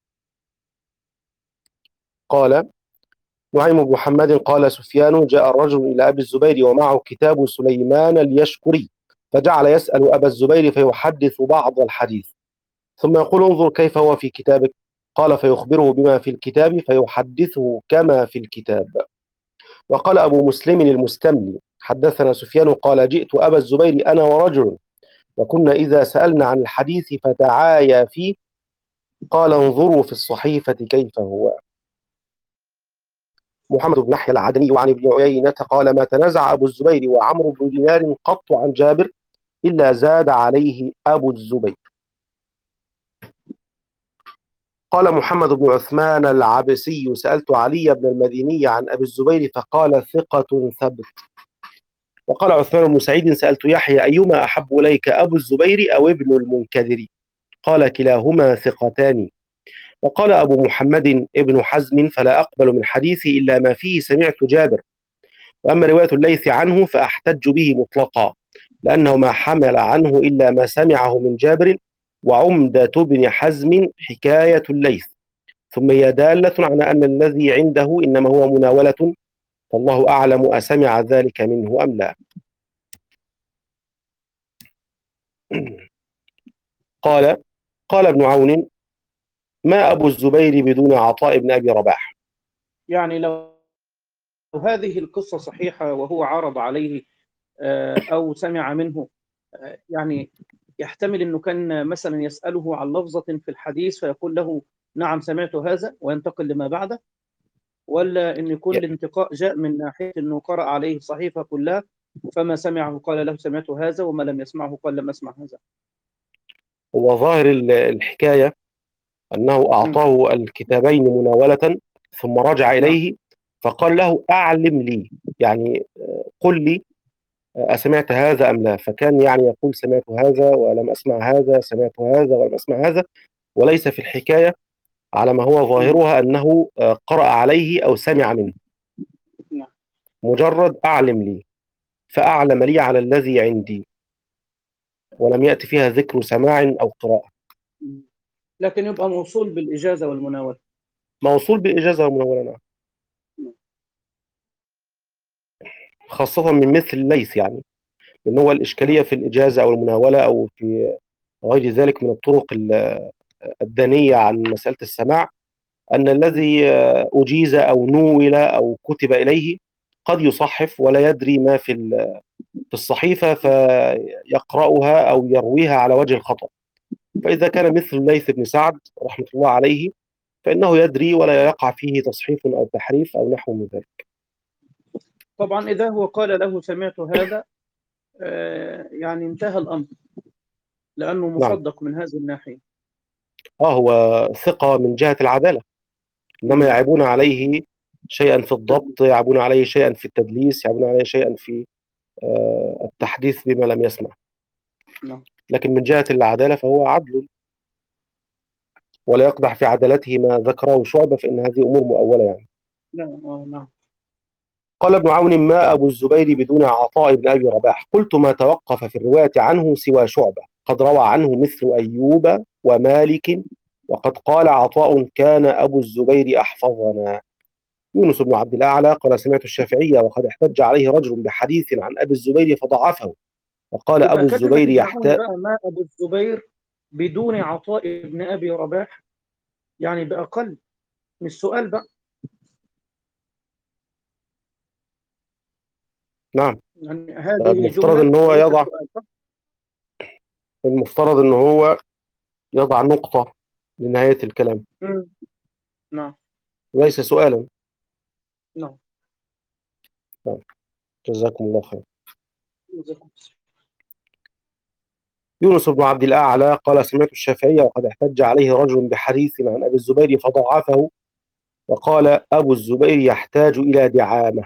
قال نعيم بن محمد قال سفيان جاء الرجل إلى أبي الزبير ومعه كتاب سليمان اليشكري، فجعل يسأل أبا الزبير فيحدث بعض الحديث، ثم يقول انظر كيف هو في كتابك. قال فيخبره بما في الكتاب فيحدثه كما في الكتاب. وقال أبو مسلم المستملي حدثنا سفيان قال جئت أبا الزبير أنا ورجل وكنا إذا سألنا عن الحديث فتعايا فيه، قال انظروا في الصحيفة كيف هو. محمد بن يحيى العدني وعن ابن عيينة قال ما تنازع أبو الزبير وعمرو بن دينار قط عن جابر إلا زاد عليه أبو الزبير. قال محمد بن عثمان العبسي سألت علي بن المديني عن أبي الزبير فقال ثقة ثبت. وقال عثمان بن سعيد سألت يحيى أيما أحب إليك أبو الزبير أو ابن المنكدر؟ قال كلاهما ثقتان. وقال أبو محمد ابن حزم فلا أقبل من حديثي إلا ما فيه سمعت جابر، وأما رواية الليث عنه فأحتج به مطلقا لأنه ما حمل عنه إلا ما سمعه من جابر، وعمدة ابن حزم حكاية الليث، ثم هي دالة على أن الذي عنده إنما هو مناولة، فالله أعلم أسمع ذلك منه أم لا. قال قال ابن عون ما أبو الزبير بدون عطاء بن أبي رباح. يعني لو هذه القصة صحيحة وهو عرض عليه أو سمع منه، يعني يحتمل أنه كان مثلا يسأله عن لفظة في الحديث فيقول له نعم سمعت هذا وينتقل لما بعده، ولا أن يكون الانتقاء جاء من ناحية أنه قرأ عليه الصحيفة كلها فما سمعه قال له سمعت هذا وما لم يسمعه قال لم أسمع هذا؟ هو ظاهر الحكاية أنه أعطاه الكتابين مناولة ثم رجع إليه فقال له أعلم لي، يعني قل لي أسمعت هذا أم لا، فكان يعني يقول سمعت هذا ولم أسمع هذا، سمعت هذا ولم أسمع هذا، وليس في الحكاية على ما هو ظاهرها أنه قرأ عليه أو سمع منه، مجرد أعلم لي فأعلم لي على الذي عندي. ولم يأتي فيها ذكر سماع أو قراءة. لكن يبقى موصول بالإجازة والمناولة. موصول بالإجازة والمناولة، نعم. خاصة من مثل ليث، يعني لأن هو الإشكالية في الإجازة أو المناولة أو في غير ذلك من الطرق ال- الدانية عن مسألة السماع، أن الذي أجيز أو نول أو كتب إليه قد يصحف ولا يدري ما في ال- في الصحيفة فيقرأها أو يرويها على وجه الخطأ. فإذا كان مثل ليث بن سعد رحمة الله عليه فإنه يدري ولا يقع فيه تصحيف أو تحريف أو نحو من ذلك. طبعا إذا هو قال له سمعت هذا آه، يعني انتهى الأمر، لأنه نعم. مصدق من هذه الناحية. آه هو ثقة من جهة العدالة، إنما مم. يعيبون عليه شيئا في الضبط، يعيبون عليه شيئا في التدليس، يعيبون عليه شيئا في آه، التحديث بما لم يسمع. نعم. لكن من جهة العدالة فهو عدل، ولا يقدح في عدالته ما ذكره شعبة، فإن هذه أمور مؤولة يعني. نعم. آه، نعم. قال ابن عون: ما أبو الزبير بدون عطاء بن أبي رباح؟ قلت: ما توقف في الرواية عنه سوى شعبة، قد روى عنه مثل أيوب ومالك، وقد قال عطاء: كان أبو الزبير أحفظنا. يونس بن عبد الأعلى قال: سمعت الشافعية وقد احتج عليه رجل بحديث عن أبي الزبير فضعفه، وقال يبقى أبو كتبت الزبير ابن عون يحتاج. بقى ما أبو الزبير بدون عطاء ابن أبي رباح، يعني بأقل من السؤال بقى. نعم. يعني هذه المفترض جملة ان هو وليس يضع سؤال، صح؟ المفترض ان هو يضع نقطة لنهاية الكلام، مم. نعم. ليس سؤالا. نعم. نعم. جزاكم الله خير. جزاكم. يونس بن عبد الأعلى قال: سمعت الشافعية وقد احتج عليه رجل بحديث عن أبي الزبير فضعفه، وقال أبو الزبير يحتاج إلى دعامة،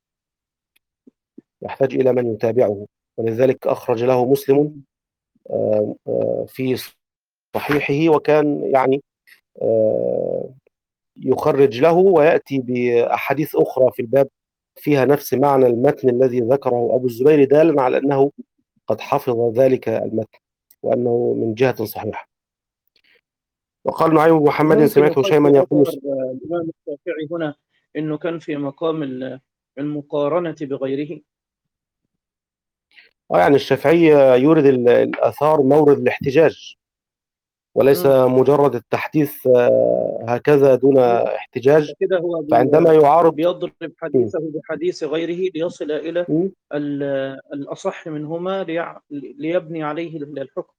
يحتاج إلى من يتابعه، ولذلك أخرج له مسلم مم. آه، آه، في صحيحه، وكان يعني آه، يخرج له ويأتي بأحاديث أخرى في الباب فيها نفس معنى المتن الذي ذكره أبو الزبير، دالا على أنه قد حفظ ذلك المتن وأنه من جهة صحيحة. وقال نعيم بن محمد: ممكن سمعت يقال هشيما في يقول. نظر آه، الإمام الشافعي هنا إنه كان في مقام ال- المقارنة بغيره. آه يعني الشافعي يورد ال- الآثار مورد الاحتجاج، وليس مم. مجرد التحديث آه، هكذا دون احتجاج. كده هو فعندما بي- يعارض بيضرب م- حديثه بحديث غيره ليصل إلى م- ال- الأصح منهما ليع- ليبني عليه الحكم.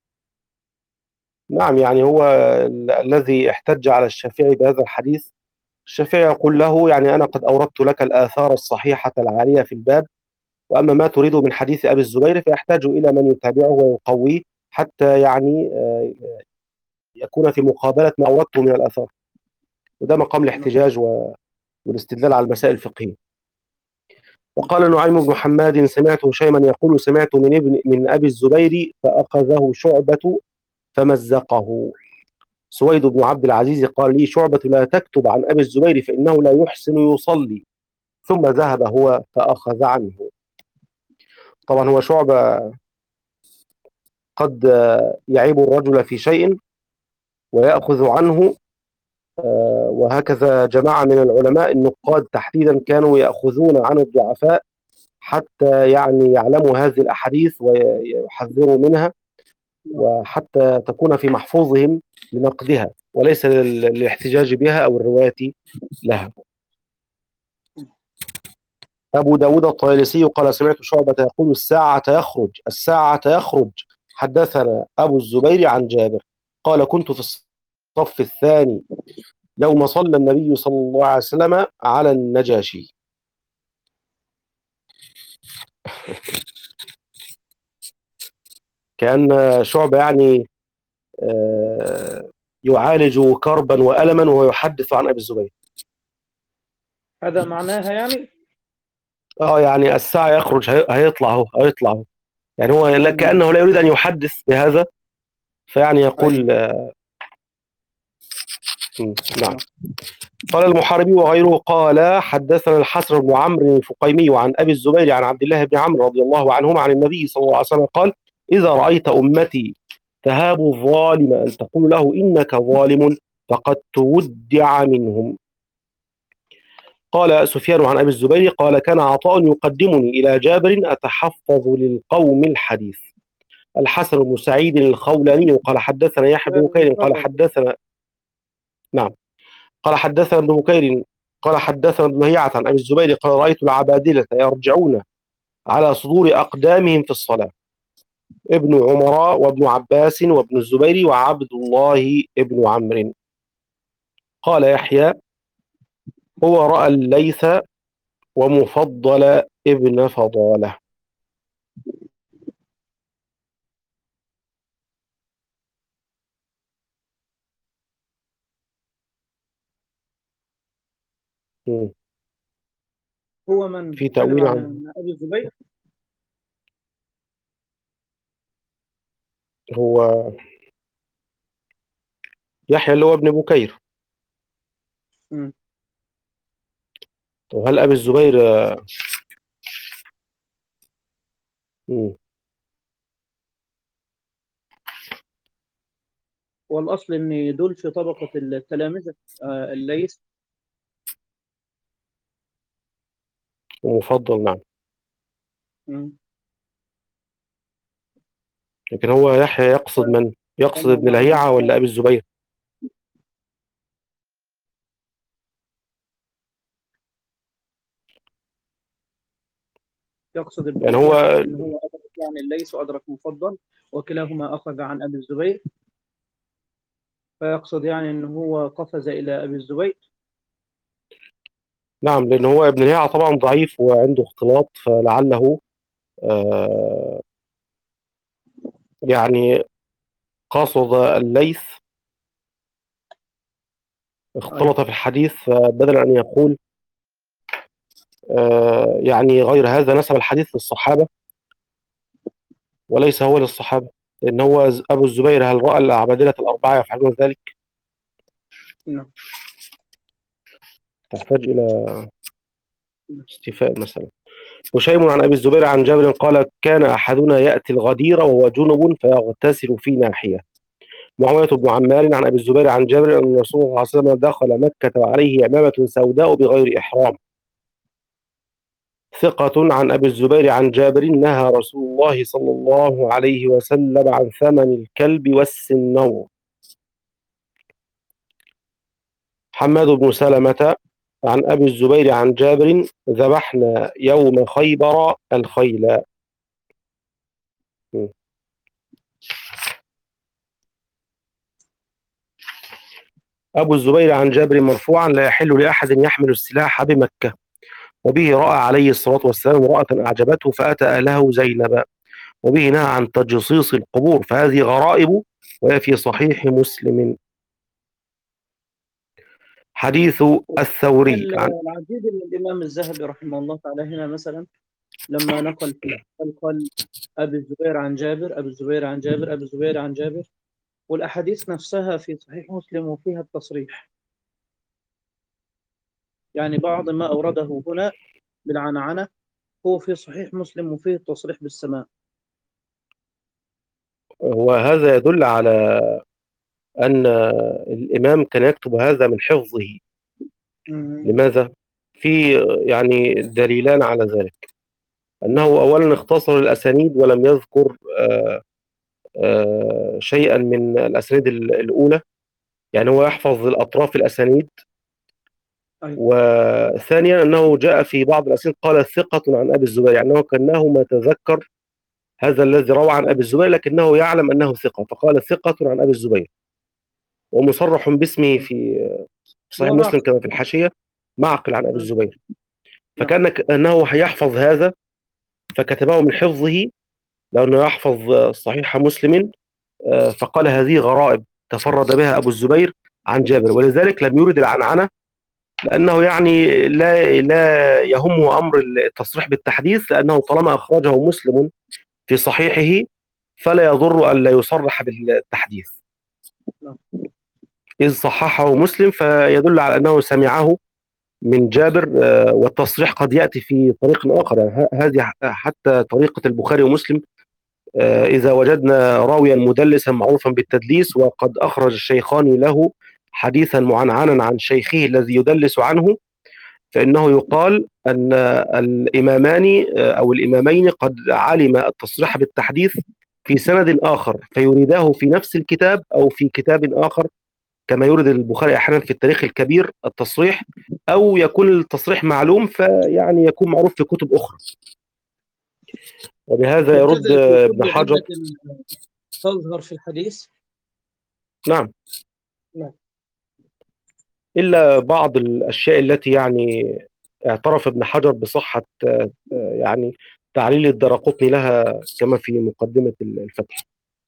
نعم، يعني هو ال- الذي احتج على الشافعي بهذا الحديث، الشافعي يقول له: يعني أنا قد أوردت لك الآثار الصحيحة العالية في الباب، وأما ما تريده من حديث أبي الزبير فيحتاج إلى من يتابعه ويقويه حتى يعني آه، يكون في مقابلة ما أوردته من الآثار. وده مقام نعم. الاحتجاج و- والاستدلال على المسائل الفقهية. وقال نعيم بن حماد: سمعت هشيما يقول: سمعت من ابن من أبي الزبير فأخذه شعبة فمزقه. سويد بن عبد العزيز قال لي: شعبة لا تكتب عن أبي الزبير فإنه لا يحسن يصلي. ثم ذهب هو فأخذ عنه. طبعا هو شعبة قد يعيب الرجل في شيء ويأخذ عنه، آه، وهكذا جماعة من العلماء النقاد تحديدا كانوا يأخذون عن الضعفاء حتى يعني يعلموا هذه الأحاديث ويحذروا منها، وحتى تكون في محفوظهم لنقدها وليس لل- للاحتجاج بها أو الرواية لها. أبو داود الطيالسي قال: سمعت شعبة يقول: الساعة يخرج الساعة يخرج حدثنا أبو الزبير عن جابر قال: كنت في الصف الثاني يوم صلى النبي صلى الله عليه وسلم على النجاشي. كأن شعبة يعني آه، يعالج كربا وألما وهو يحدث عن أبي الزبير. هذا معناها يعني. اه يعني الساعة يخرج، هي- هيطلع هو هيطلع هو يعني هو لا- مم. كأنه لا يريد أن يحدث بهذا، فيعني أيوة. يقول آه، م، نعم. نعم. قال المحاربي وغيره قال: حدثنا الحسن بن عمرو الفقيمي عن أبي الزبير عن عبد الله بن عمرو رضي الله عنهما عن النبي صلى الله عليه وسلم قال: إذا رأيت أمتي تهاب الظالم أن تقول له إنك ظالم فقد تودع منهم. قال سفيان عن أبي الزبير قال كان عطاء يقدمني إلى جابر أتحفظ للقوم الحديث. الحسن بن سعيد الخولاني قال حدثنا يحيى بن بكير قال حدثنا نعم قال حدثنا ابن بكير قال حدثنا ابن هيعة عن أبي الزبير قال رأيت العبادلة يرجعون على صدور أقدامهم في الصلاة، ابن عمر وابن عباس وابن الزبير وعبد الله ابن عمرو. قال يحيى هو رأى الليث ومفضل ابن فضالة. مم. هو من في تكلم تأويل عن عن عن أبي الزبير. هو يحيى اللي هو ابن بكير. مم. وهل أبي الزبير مم. والأصل إن دول في طبقة التلامذة، آه، الليث. ومفضل نعم، مم. لكن هو يحيى يقصد من؟ يقصد عمر ابن وابن لهيعة عباس. ولا أبي الزبير؟ يقصد ابن يعني هو لهيعة إن هو أدرك يعني الليث وأدرك مفضل، وكلاهما أخذ عن أبي الزبير، فيقصد يعني إن هو قفز إلى أبي الزبير. نعم، لأن هو ابن لهيعة طبعا ضعيف وعنده اختلاط، فلعله آه يعني قصد الليث أيوة. اختلط في الحديث، فبدل أن يقول آه يعني غير هذا نسب الحديث للصحابة وليس هو للصحابة، لأن هو ز- أبو الزبير هل رأى العبادلة الأربعة يفعلون ذلك؟ نعم. تحتاج إلى استيفاء مثلا. هشيم عن أبي الزبير عن جابر قال كان أحدنا يأتي الغدير وهو جنب فيغتسل في ناحية. معاوية بن عمار عن أبي الزبير عن جابر أن الرسول صلى الله عليه وسلم دخل مكة وعليه عمامة سوداء بغير إحرام. ثقة عن أبي الزبير عن جابر نهى رسول الله صلى الله عليه وسلم عن ثمن الكلب والسنور. حماد بن سلمة عن أبي الزبير عن جابر ذبحنا يوم خيبر الخيل. أبو الزبير عن جابر مرفوعا لا يحل لأحد يحمل السلاح بمكة. وبه رأى عليه الصلاة والسلام امرأة أعجبته فأتى أهله زينب. وبه نهى عن تجصيص القبور، فهذه غرائب وهي في صحيح مسلم. حديث الثوري ال- عن العجيب ان الامام الذهبي رحمه الله تعالى هنا مثلا لما نقل في الأحوال قال ابي الزبير عن جابر، ابي الزبير عن جابر، ابي الزبير عن جابر، والاحاديث نفسها في صحيح مسلم وفيها التصريح. يعني بعض ما اورده هنا بالعنعنه هو في صحيح مسلم وفيه التصريح بالسماء. وهذا يدل على أن الإمام كان يكتب هذا من حفظه. مم. لماذا؟ في يعني دليلان على ذلك. أنه أولا اختصر الأسانيد ولم يذكر آه، آه، شيئا من الأسانيد الأولى، يعني هو يحفظ الأطراف الأسانيد. أيوة. وثانيا أنه جاء في بعض الأسانيد قال ثقة عن أبي الزبير، يعني أنه كأنه ما تذكر هذا الذي روى عن أبي أيوة. الزبير لكنه يعلم أنه ثقة، فقال ثقة عن أبي الزبير. ومصرح باسمه في صحيح هو مسلم معقل. كما في الحاشية معقل عن أبي مم. الزبير. نعم. فكان أنه يحفظ هذا فكتبه من حفظه، لأنه يحفظ صحيح مسلم، آه، فقال هذه غرائب تفرد بها أبو الزبير عن جابر، ولذلك لم يرد العنعنة، لأنه يعني لا لا يهمه أمر التصريح بالتحديث، لأنه طالما أخرجه مسلم في صحيحه فلا يضر أن لا يصرح بالتحديث. نعم. إذ صححه مسلم فيدل على أنه سمعه من جابر، آه، والتصريح قد يأتي في طريق آخر، يعني ه- هذه حتى طريقة البخاري ومسلم آه، إذا وجدنا راويا مدلسا معروفا بالتدليس وقد أخرج الشيخان له حديثا معنعنا عن شيخه الذي يدلس عنه، فإنه يقال أن الإمامان آه، أو الإمامين قد علم التصريح بالتحديث في سند آخر فيريداه في نفس الكتاب أو في كتاب آخر، كما يورد البخاري أحيانا في التاريخ الكبير التصريح، أو يكون التصريح معلوم فيعني يكون معروف في كتب أخرى. وبهذا يرد تجد في ابن كل حجر. علة تظهر في الحديث. نعم، نعم. إلا بعض الأشياء التي يعني اعترف ابن حجر بصحة آه، آه، يعني تعليل الدرقطني لها كما في مقدمة الفتح.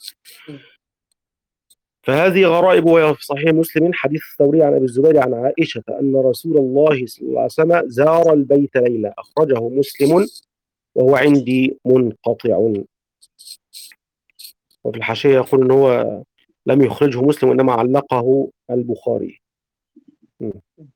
فهذه غرائب، وهي في صحيح مسلم حديث الثوري عن أبي الزبير عن عائشة أن رسول الله صلى الله عليه وسلم زار البيت ليلة، أخرجه مسلم وهو عندي منقطع. وفي الحاشية يقول أن هو لم يخرجه مسلم وإنما علقه البخاري. م.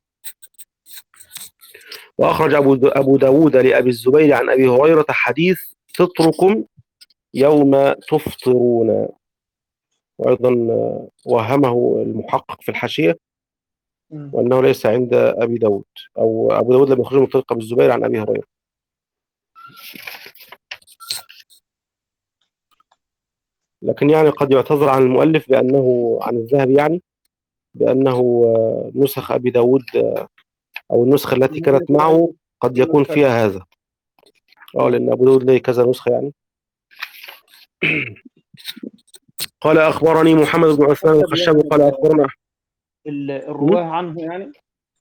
وأخرج أبو أبو داود لأبي الزبير عن أبي هريرة حديث فطركم يوم تفطرون، وأيضا وهمه المحقق في الحاشية وأنه ليس عند أبي داود، أو أبو داود لم يخرجه من طريق أبي الزبير عن أبي هريرة. لكن يعني قد يعتذر عن المؤلف بأنه عن الذهبي يعني بأنه نسخ أبي داود أو النسخة التي كانت معه قد يكون فيها هذا. اه لأن أبو داود له كذا نسخة يعني. قال أخبرني محمد بن عثمان الخشاب قال أخبرنا الرواه عنه يعني.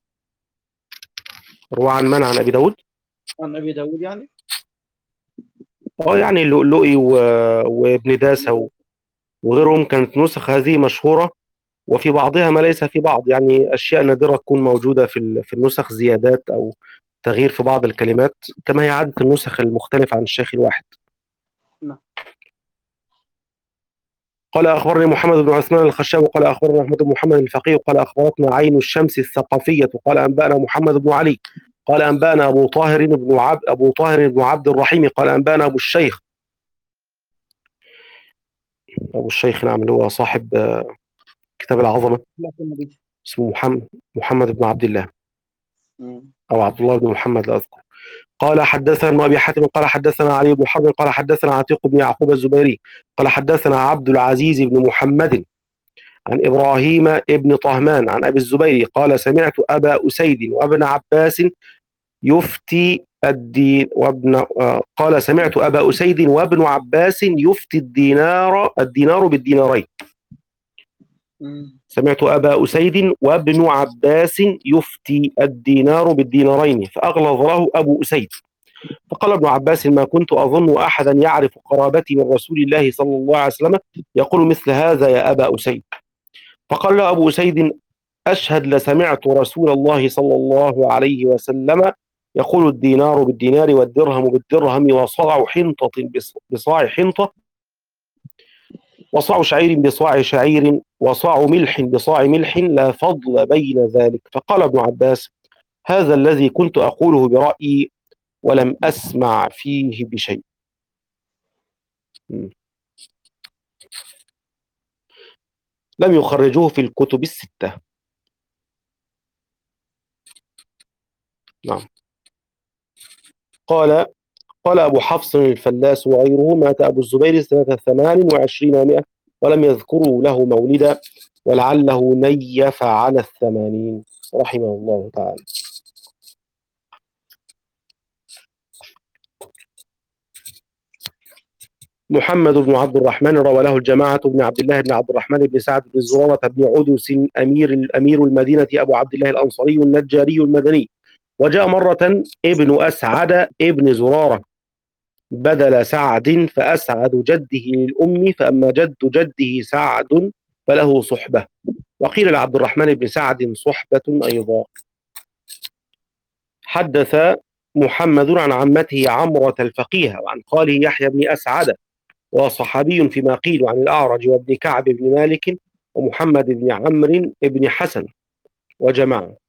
رواه عن من؟ عن أبي داود؟ عن أبي داود يعني. اه يعني اللؤلؤي وابن داسة وغيرهم كانت نسخ هذه مشهورة، وفي بعضها ما ليس في بعض، يعني أشياء نادرة تكون موجودة في في النسخ، زيادات أو تغيير في بعض الكلمات، كما هي عادة النسخ المختلفة عن الشيخ الواحد. نعم. قال أخبرني محمد بن عثمان الخشاب قال أخبرنا أحمد بن محمد الفقيه قال أخبرتنا عين الشمس الثقفية قال أنبأنا محمد بن علي قال أنبأنا أبو طاهر بن عبد أبو طاهر بن عبد الرحيم قال أنبأنا أبو الشيخ أبو الشيخ نعم اللي هو صاحب كتاب العظمة، اسمه محمد محمد بن عبد الله أو عبد الله بن محمد لا أذكر. قال حدثنا ابن أبي حاتم قال حدثنا علي بن حرب قال حدثنا عتيق بن يعقوب الزبيري قال حدثنا عبد العزيز بن محمد عن إبراهيم ابن طهمان عن أبي الزبير قال سمعت أبا أسيد وابن عباس يفتي الدين وابن قال سمعت أبا أسيد وابن عباس يفتي الدينار الدينار بالدينارين. سمعت أبا أسيد وابن عباس يفتي الدينار بالدينارين فأغلظ له أبو أسيد، فقال ابن عباس ما كنت أظن أحدا يعرف قرابتي من رسول الله صلى الله عليه وسلم يقول مثل هذا يا أبا أسيد. فقال له أبو أسيد أشهد لسمعت رسول الله صلى الله عليه وسلم يقول الدينار بالدينار والدرهم بالدرهم وصاع حنطة بصاع حنطة وصاع شعير بصاع شعير وصاع ملح بصاع ملح لا فضل بين ذلك. فقال ابن عباس هذا الذي كنت أقوله برأيي ولم أسمع فيه بشيء. لم يخرجوه في الكتب الستة. نعم. قال قال أبو حفص الفلاس وغيره مات أبو الزبير سنة ثمان وعشرين ومائة ولم يذكروا له مولدا ولعله نيف على الثمانين رحمه الله تعالى. محمد بن عبد الرحمن روى له الجماعة بن عبد الله بن عبد الرحمن بن سعد بن زرارة بن عدس أمير الأمير المدينة أبو عبد الله الأنصاري النجاري المدني. وجاء مرة ابن أسعد ابن زرارة بدل سعد فأسعد جده للأم فأما جد جده سعد فله صحبة. وقيل لعبد الرحمن بن سعد صحبة أيضا. حدث محمد عن عمته عمرة الفقيهة وعن خاله يحيى بن أسعد وصحابي فيما قيل عن الأعرج وابن كعب بن مالك ومحمد بن عمرو بن حسن وجماعة.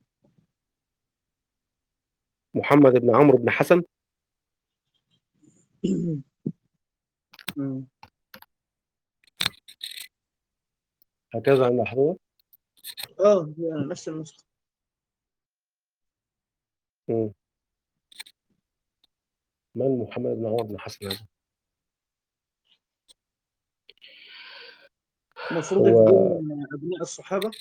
محمد بن عمرو بن حسن مم. هكذا عند حضرتك. اه هي نفس النسخة. مم. من محمد بن عمر بن حسن هذا؟ المفروض هو يكون أبناء الصحابة.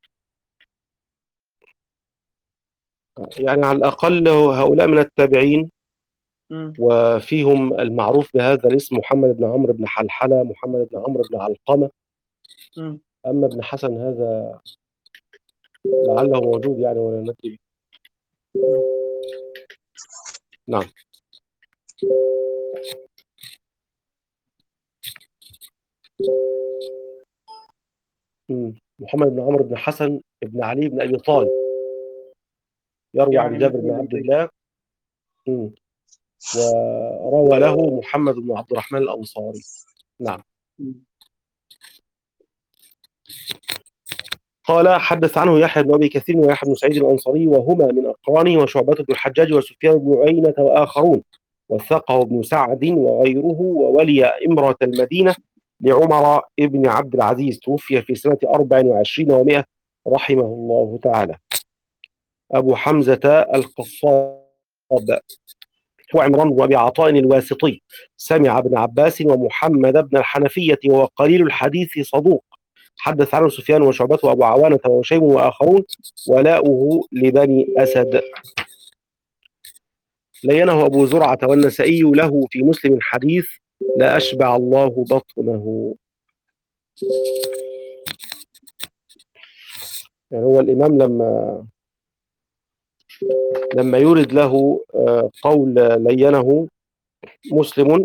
يعني على الأقل هؤلاء من التابعين، مم. وفيهم المعروف بهذا الاسم محمد بن عمرو بن حلحلة، محمد بن عمرو بن علقمة. مم. أما ابن حسن هذا لعله موجود يعني ولا ندري. مم. نعم. مم. محمد بن عمرو بن حسن بن علي بن أبي طالب، يروي عن يعني من جابر بن أهل عبد البيت. الله. مم. وروى له محمد بن عبد الرحمن الأنصاري. نعم. مم. قال حدث عنه يحيى بن أبي كثير ويحيى بن سعيد الأنصاري، وهما من أقرانه، وشعبة بن الحجاج وسفيان بن عيينة وآخرون، وثقه ابن سعد وغيره، وولي إمرة المدينة لعمر بن عبد العزيز، توفي في سنة أربع وعشرين ومائة رحمه الله تعالى. أبو حمزة القصاب هو عمران بن أبي عطاء الواسطي، سمع ابن عباس ومحمد بن الحنفية، وهو قليل الحديث صدوق. حدث عنه سفيان وشعبة وأبو عوانة وشيب وآخرون، ولاؤه لبني أسد. لينه أبو زرعة والنسائي له في مسلم حديث: لا أشبع الله بطنه. يعني هو الإمام لما لما يورد له قول لينه مسلم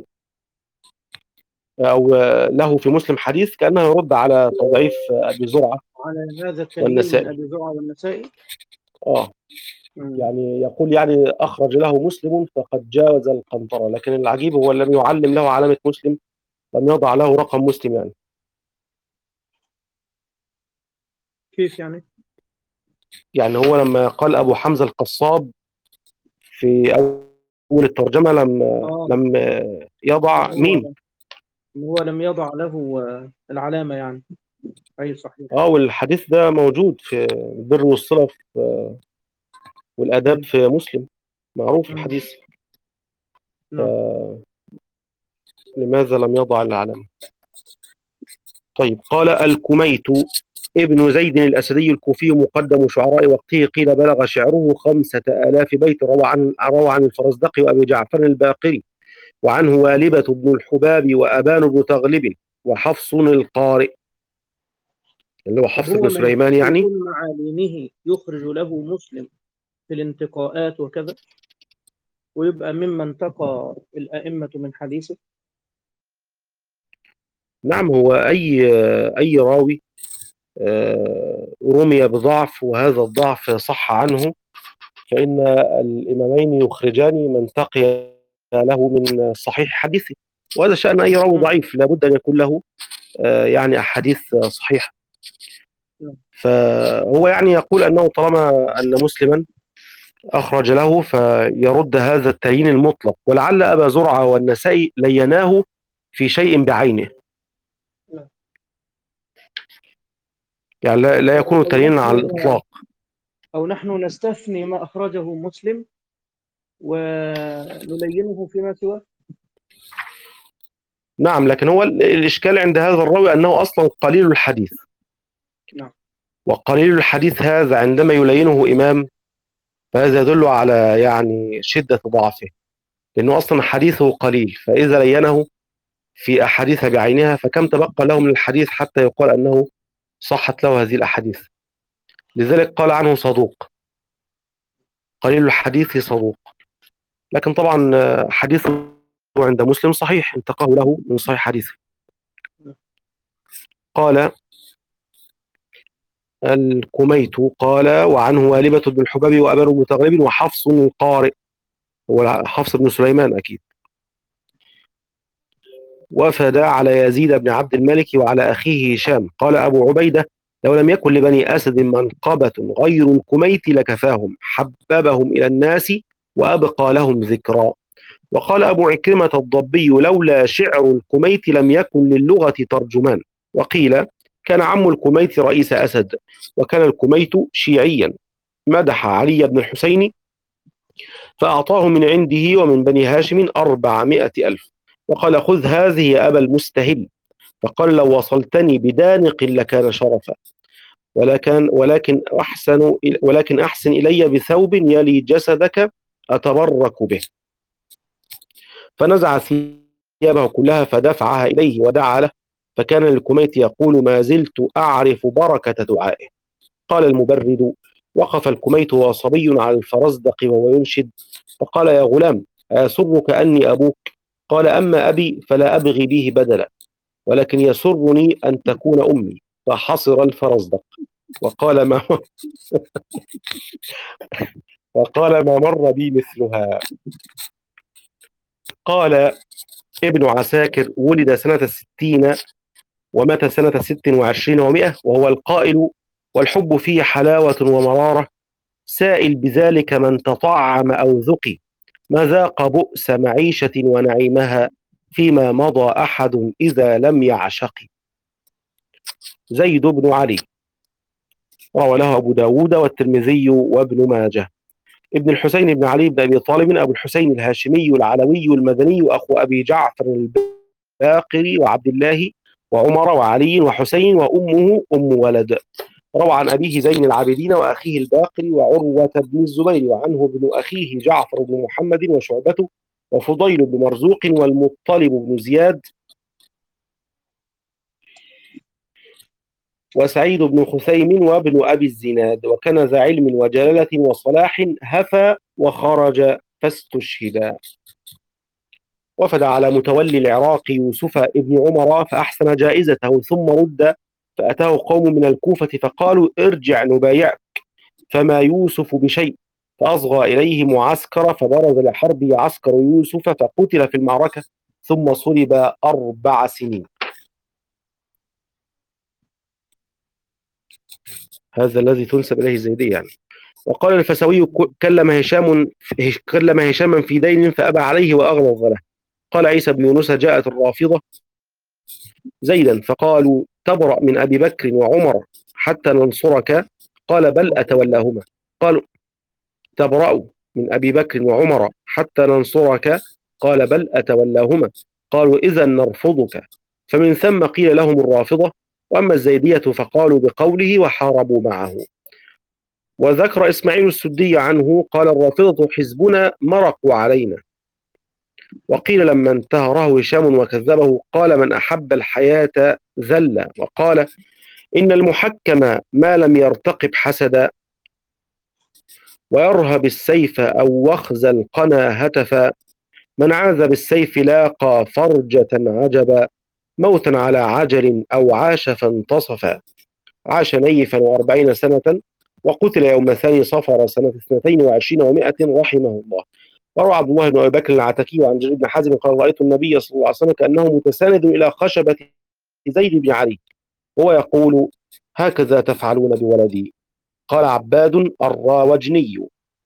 أو له في مسلم حديث، كأنه يرد على تضعيف أبي زرعة على هذا التنوين من والنسائي. أبي زرعة والنسائي. آه مم. يعني يقول يعني أخرج له مسلم فقد جاوز القنطرة، لكن العجيب هو لم يعلم له علامة مسلم، لم يضع له رقم مسلم. يعني كيف يعني؟ يعني هو لما قال أبو حمزة القصاب في أول الترجمة لم اه لم يضع إن هو ميم. إن هو لم يضع له آه، العلامة يعني. أي صحيح. اه والحديث ده موجود في البر والصلة في- والآداب مم. في مسلم، معروف مم. الحديث. نعم. لماذا لم يضع العلامة؟ طيب. قال الكميت ابن زيد الأسدي الكوفي مقدم شعراء وقته، قيل بلغ شعره خمسة آلاف بيت، روى عن روى عن الفرزدقي وأبي جعفر الباقري، وعنه والبة بن الحباب وأبان بن تغلب وحفص القارئ، اللي هو طب حفص هو بن ما سليمان ينفعش يعني. يكون معالمه يخرج له مسلم في الانتقاءات وكذا، ويبقى ممن انتقى الأئمة من حديثه؟ نعم. هو أي أي راوي آه، رمي بضعف وهذا الضعف صح عنه، فإن الإمامين يخرجان من تقي له من صحيح حديثه، وهذا شأن أي راوي مم. ضعيف، لابد أن يكون له آه، يعني أحاديث صحيحة. نعم. فهو يعني يقول أنه طالما أن مسلما أخرج له فيرد هذا التعيين المطلق، ولعل أبا زرعة والنسائي ليناه في شيء بعينه، نعم. يعني لا, لا أو يكون أو تعيينا على نحن الإطلاق. أو نحن نستثني ما أخرجه مسلم ونلينه فيما سواه. نعم. لكن هو ال- الإشكال عند هذا الراوي أنه أصلا قليل الحديث، نعم. وقليل الحديث هذا عندما يلينه إمام فهذا يدل على يعني شدة ضعفه، لأنه أصلا حديثه قليل، فإذا لينه في أحاديث بعينها فكم تبقى له من الحديث حتى يقال أنه صحت له هذه الأحاديث. لذلك قال عنه صدوق، قليل الحديث صدوق. لكن طبعا آه، حديثه عند مسلم صحيح، انتقاه له من صحيح حديثه. قال الكميت قال وعنه والبة بن الحباب وأبان بن تغلب وحفص القارئ، هو حفص بن سليمان أكيد، وفد على يزيد بن عبد الملك وعلى أخيه هشام. قال أبو عبيدة لو لم يكن لبني أسد منقبة غير الكميت لكفاهم، حببهم إلى الناس وأبقى لهم ذكرا. وقال أبو عكرمة الضبي: لولا شعر الكميت لم يكن للغة ترجمان. وقيل: كان عم الكميت رئيس أسد، وكان الكميت شيعيا. مدح علي بن الحسين فأعطاه من عنده ومن بني هاشم أربعمائة ألف، وقال: خذ هذه يا أبا المستهل. فقال: لو وصلتني بدانق لكان شرفا، ولكن ولكن أحسن ولكن أحسن إلي بثوب يلي جسدك أتبرك به. فنزع ثيابه كلها فدفعها إليه ودعا له، فكان الكميت يقول: ما زلت أعرف بركة دعائه. قال المبرد: وقف الكميت وصبي على الفرزدق وهو ينشد، فقال: يا غلام، أيسرك أني أبوك؟ قال: أما أبي فلا أبغي به بدلا، ولكن يسرني أن تكون أمي. فحصر الفرزدق وقال: ما وقال ما مر بي مثلها. قال ابن عساكر: ولد سنة ستين ومات سنة ست وعشرين ومائة، وهو القائل: والحب فيه حلاوة ومرارة، سائل بذلك من تطعم أو ذقي، ما ذاق بؤس معيشة ونعيمها، فيما مضى أحد إذا لم يعشق. زيد بن علي، روى له أبو داود والترمذي وابن ماجه. ابن الحسين بن علي بن أبي طالب أبو الحسين الهاشمي العلوي المدني، أخو أبي جعفر الباقر وعبد الله وعمر وعلي وحسين، وأمه أم ولد. روى عن أبيه زين العابدين وأخيه الباقر وعروة بن الزبير، وعنه ابن أخيه جعفر بن محمد وشعبة وفضيل بن مرزوق والمطلب بن زياد وسعيد بن خثيم وابن أبي الزناد، وكان ذا علم وجلالة وصلاح، هفى وخرج فاستشهدا. وفد على متولي العراق يوسف ابن عمر فأحسن جائزته، ثم رد فأتاه قوم من الكوفة فقالوا: ارجع نبايعك، فما يوسف بشيء. فأصغى إليه معسكر، فبرز لحرب عسكر يوسف فقتل في المعركة، ثم صلب أربع سنين. هذا الذي تنسب إليه الزيدية يعني. وقال الفسوي: كلم هشام كلم هشاما في دين فأبى عليه وأغلظ له. قال عيسى بن يونس: جاءت الرافضة زيدا فقالوا: تبرأ من أبي بكر وعمر حتى ننصرك، قال: بل أتولاهما. قالوا: تبرأ من أبي بكر وعمر حتى ننصرك، قال: بل أتولاهما. قالوا: إذا نرفضك. فمن ثم قيل لهم الرافضة. وأما الزيدية فقالوا بقوله وحاربوا معه. وذكر إسماعيل السدي عنه قال: الرافضة حزبنا مرقوا علينا. وقيل لما انتهره هشام وكذبه قال: من أحب الحياة ذل. وقال: إن المحكم ما لم يرتقب حسدا، ويرهب السيف أو وخز القنا هتفا، من عاذ بالسيف لاقى فرجة عجبا، موتا على عجل أو عاش فانتصفا. عاش نيفا وأربعين سنة، وقتل يوم ثاني صفر سنة اثنتين وعشرين ومائة رحمه الله. وروى عبد الله بن أبي بكر العتكي عن جرير بن حازم قال: رأيت النبي صلى الله عليه وسلم كأنه متساند إلى خشبة زيد بن علي وهو يقول: هكذا تفعلون بولدي. قال عباد الراوجني: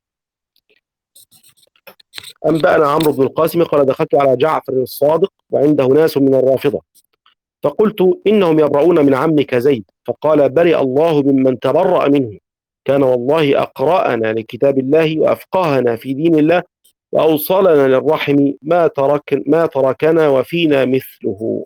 أنبأنا عمرو بن القاسم قال: دخلت على جعفر الصادق وعنده ناس من الرافضة، فقلت: إنهم يبرؤون من عمك زيد. فقال: برئ الله ممن تبرأ منه، كان والله أقرأنا لكتاب الله وأفقهنا في دين الله وأوصلنا للرحم، ما ترك ما تركنا وفينا مثله.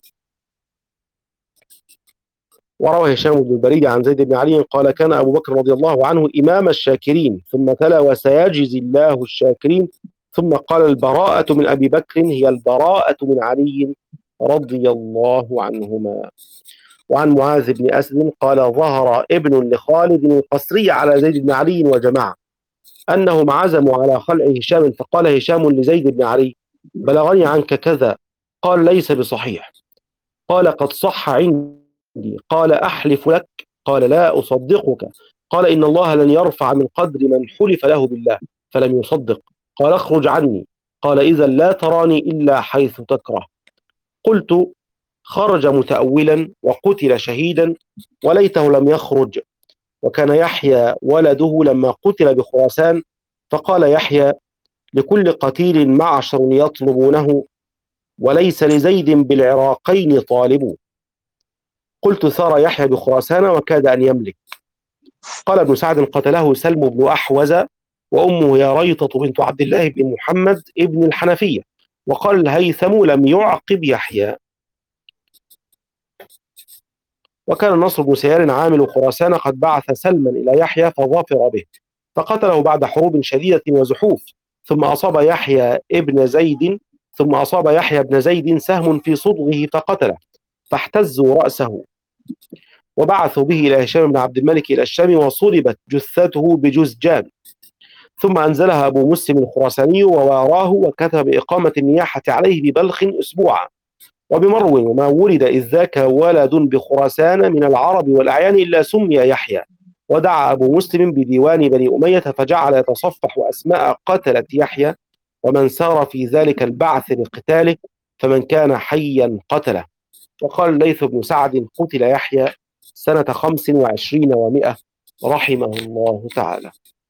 وروى هشام بن البريد عن زيد بن علي قال: كان أبو بكر رضي الله عنه إمام الشاكرين، ثم تلا: وسيجزي الله الشاكرين، ثم قال: البراءة من أبي بكر هي البراءة من علي رضي الله عنهما. وعن معاذ بن أسد قال: ظهر ابن لخالد القسري على زيد بن علي وجماعة أنهم عزموا على خلع هشام، فقال هشام لزيد بن علي: بلغني عنك كذا. قال: ليس بصحيح. قال: قد صح عندي. قال: أحلف لك. قال: لا أصدقك. قال: إن الله لن يرفع من قدر من حلف له بالله فلم يصدق. قال: اخرج عني. قال: إذا لا تراني إلا حيث تكره. قلت: خرج متأولا وقتل شهيدا، وليته لم يخرج. وكان يحيى ولده لما قتل بخراسان، فقال يحيى: لكل قتيل معشر يطلبونه، وليس لزيد بالعراقين طالب. قلت ثار يحيى بخراسان وكاد أن يملك. قال ابن سعد قتله سلم بن أحوز، وأمه هي ريطة بنت عبد الله بن محمد ابن الحنفية. وقال الهيثم لم يعقب يحيى. وكان النصر بن سيار عامل خراسان قد بعث سلما إلى يحيى فظفر به، فقتله بعد حروب شديدة وزحوف. ثم أصاب يحيى ابن زيد ثم أصاب يحيى بن زيد سهم في صدغه فقتله، فاحتزوا رأسه وبعثوا به إلى هشام بن عبد الملك إلى الشام، وصلبت جثته بجزجان. ثم أنزلها أبو مسلم الخراساني وواراه، وكتب بإقامة النياحة عليه ببلخ أسبوعا وبمرو، وما ولد إذ ذاك ولد بخراسان من العرب والأعيان إلا سمي يحيى. ودعا أبو مسلم بديوان بني أمية فجعل يتصفح أسماء قتلة يحيى ومن سار في ذلك البعث لقتاله، فمن كان حيا قتله. وقال الليث بن سعد قتل يحيى سنة خمس وعشرين ومائة رحمه الله تعالى.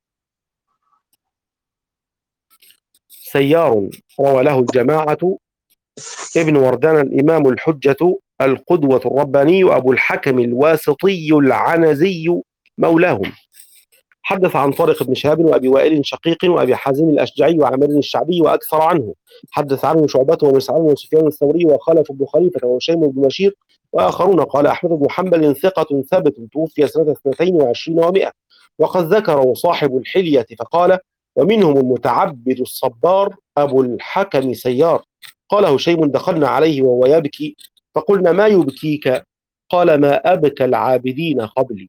سيار روى له الجماعة: ابن وردان الإمام الحجة القدوة الرباني أبو الحكم الواسطي العنزي مولاهم. حدث عن طارق بن شهاب وأبي وائل شقيق وأبي حازم الأشجعي وعامر الشعبي وأكثر عنه. حدث عنه شعبة ومسعود وسفيان الثوري وخلف بن خليفة وهشيم بن بشير وآخرون. قال أحمد بن حنبل ثقة ثابت توفي سنة اثنتين وعشرين ومائة. وقد ذكره صاحب الحلية فقال: ومنهم المتعبد الصبار أبو الحكم سيار. قال هشيم: دخلنا عليه وهو يبكي فقلنا: ما يبكيك؟ قال: ما أبكى العابدين قبلي.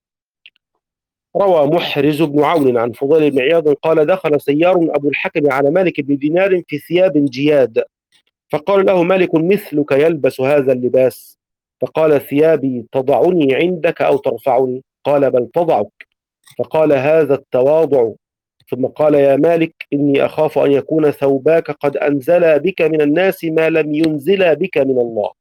روى محرز بن عون عن فضيل بن عياض قال: دخل سيار أبو الحكم على مالك بن دينار في ثياب جياد، فقال له مالك: مثلك يلبس هذا اللباس؟ فقال: ثيابي تضعني عندك أو ترفعني؟ قال: بل تضعك. فقال: هذا التواضع. ثم قال: يا مالك، إني أخاف أن يكون ثوباك قد أنزل بك من الناس ما لم ينزل بك من الله.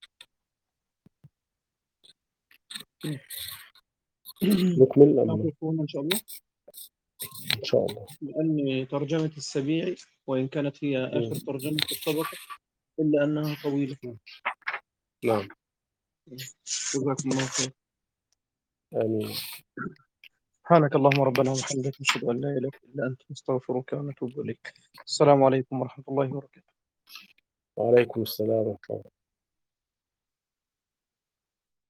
نكمل أم نقف هنا إن شاء الله، إن شاء الله. لأن ترجمة السبيعي وإن كانت هي آخر ترجمة في الطبقة إلا أنها طويلة. نعم. جزاكم الله خير. آمين. سبحانك اللهم ربنا وبحمدك، نشهد أن لا إله إلا أنت، نستغفرك ونتوب إليك. السلام عليكم ورحمة الله وبركاته. وعليكم السلام ورحمة الله.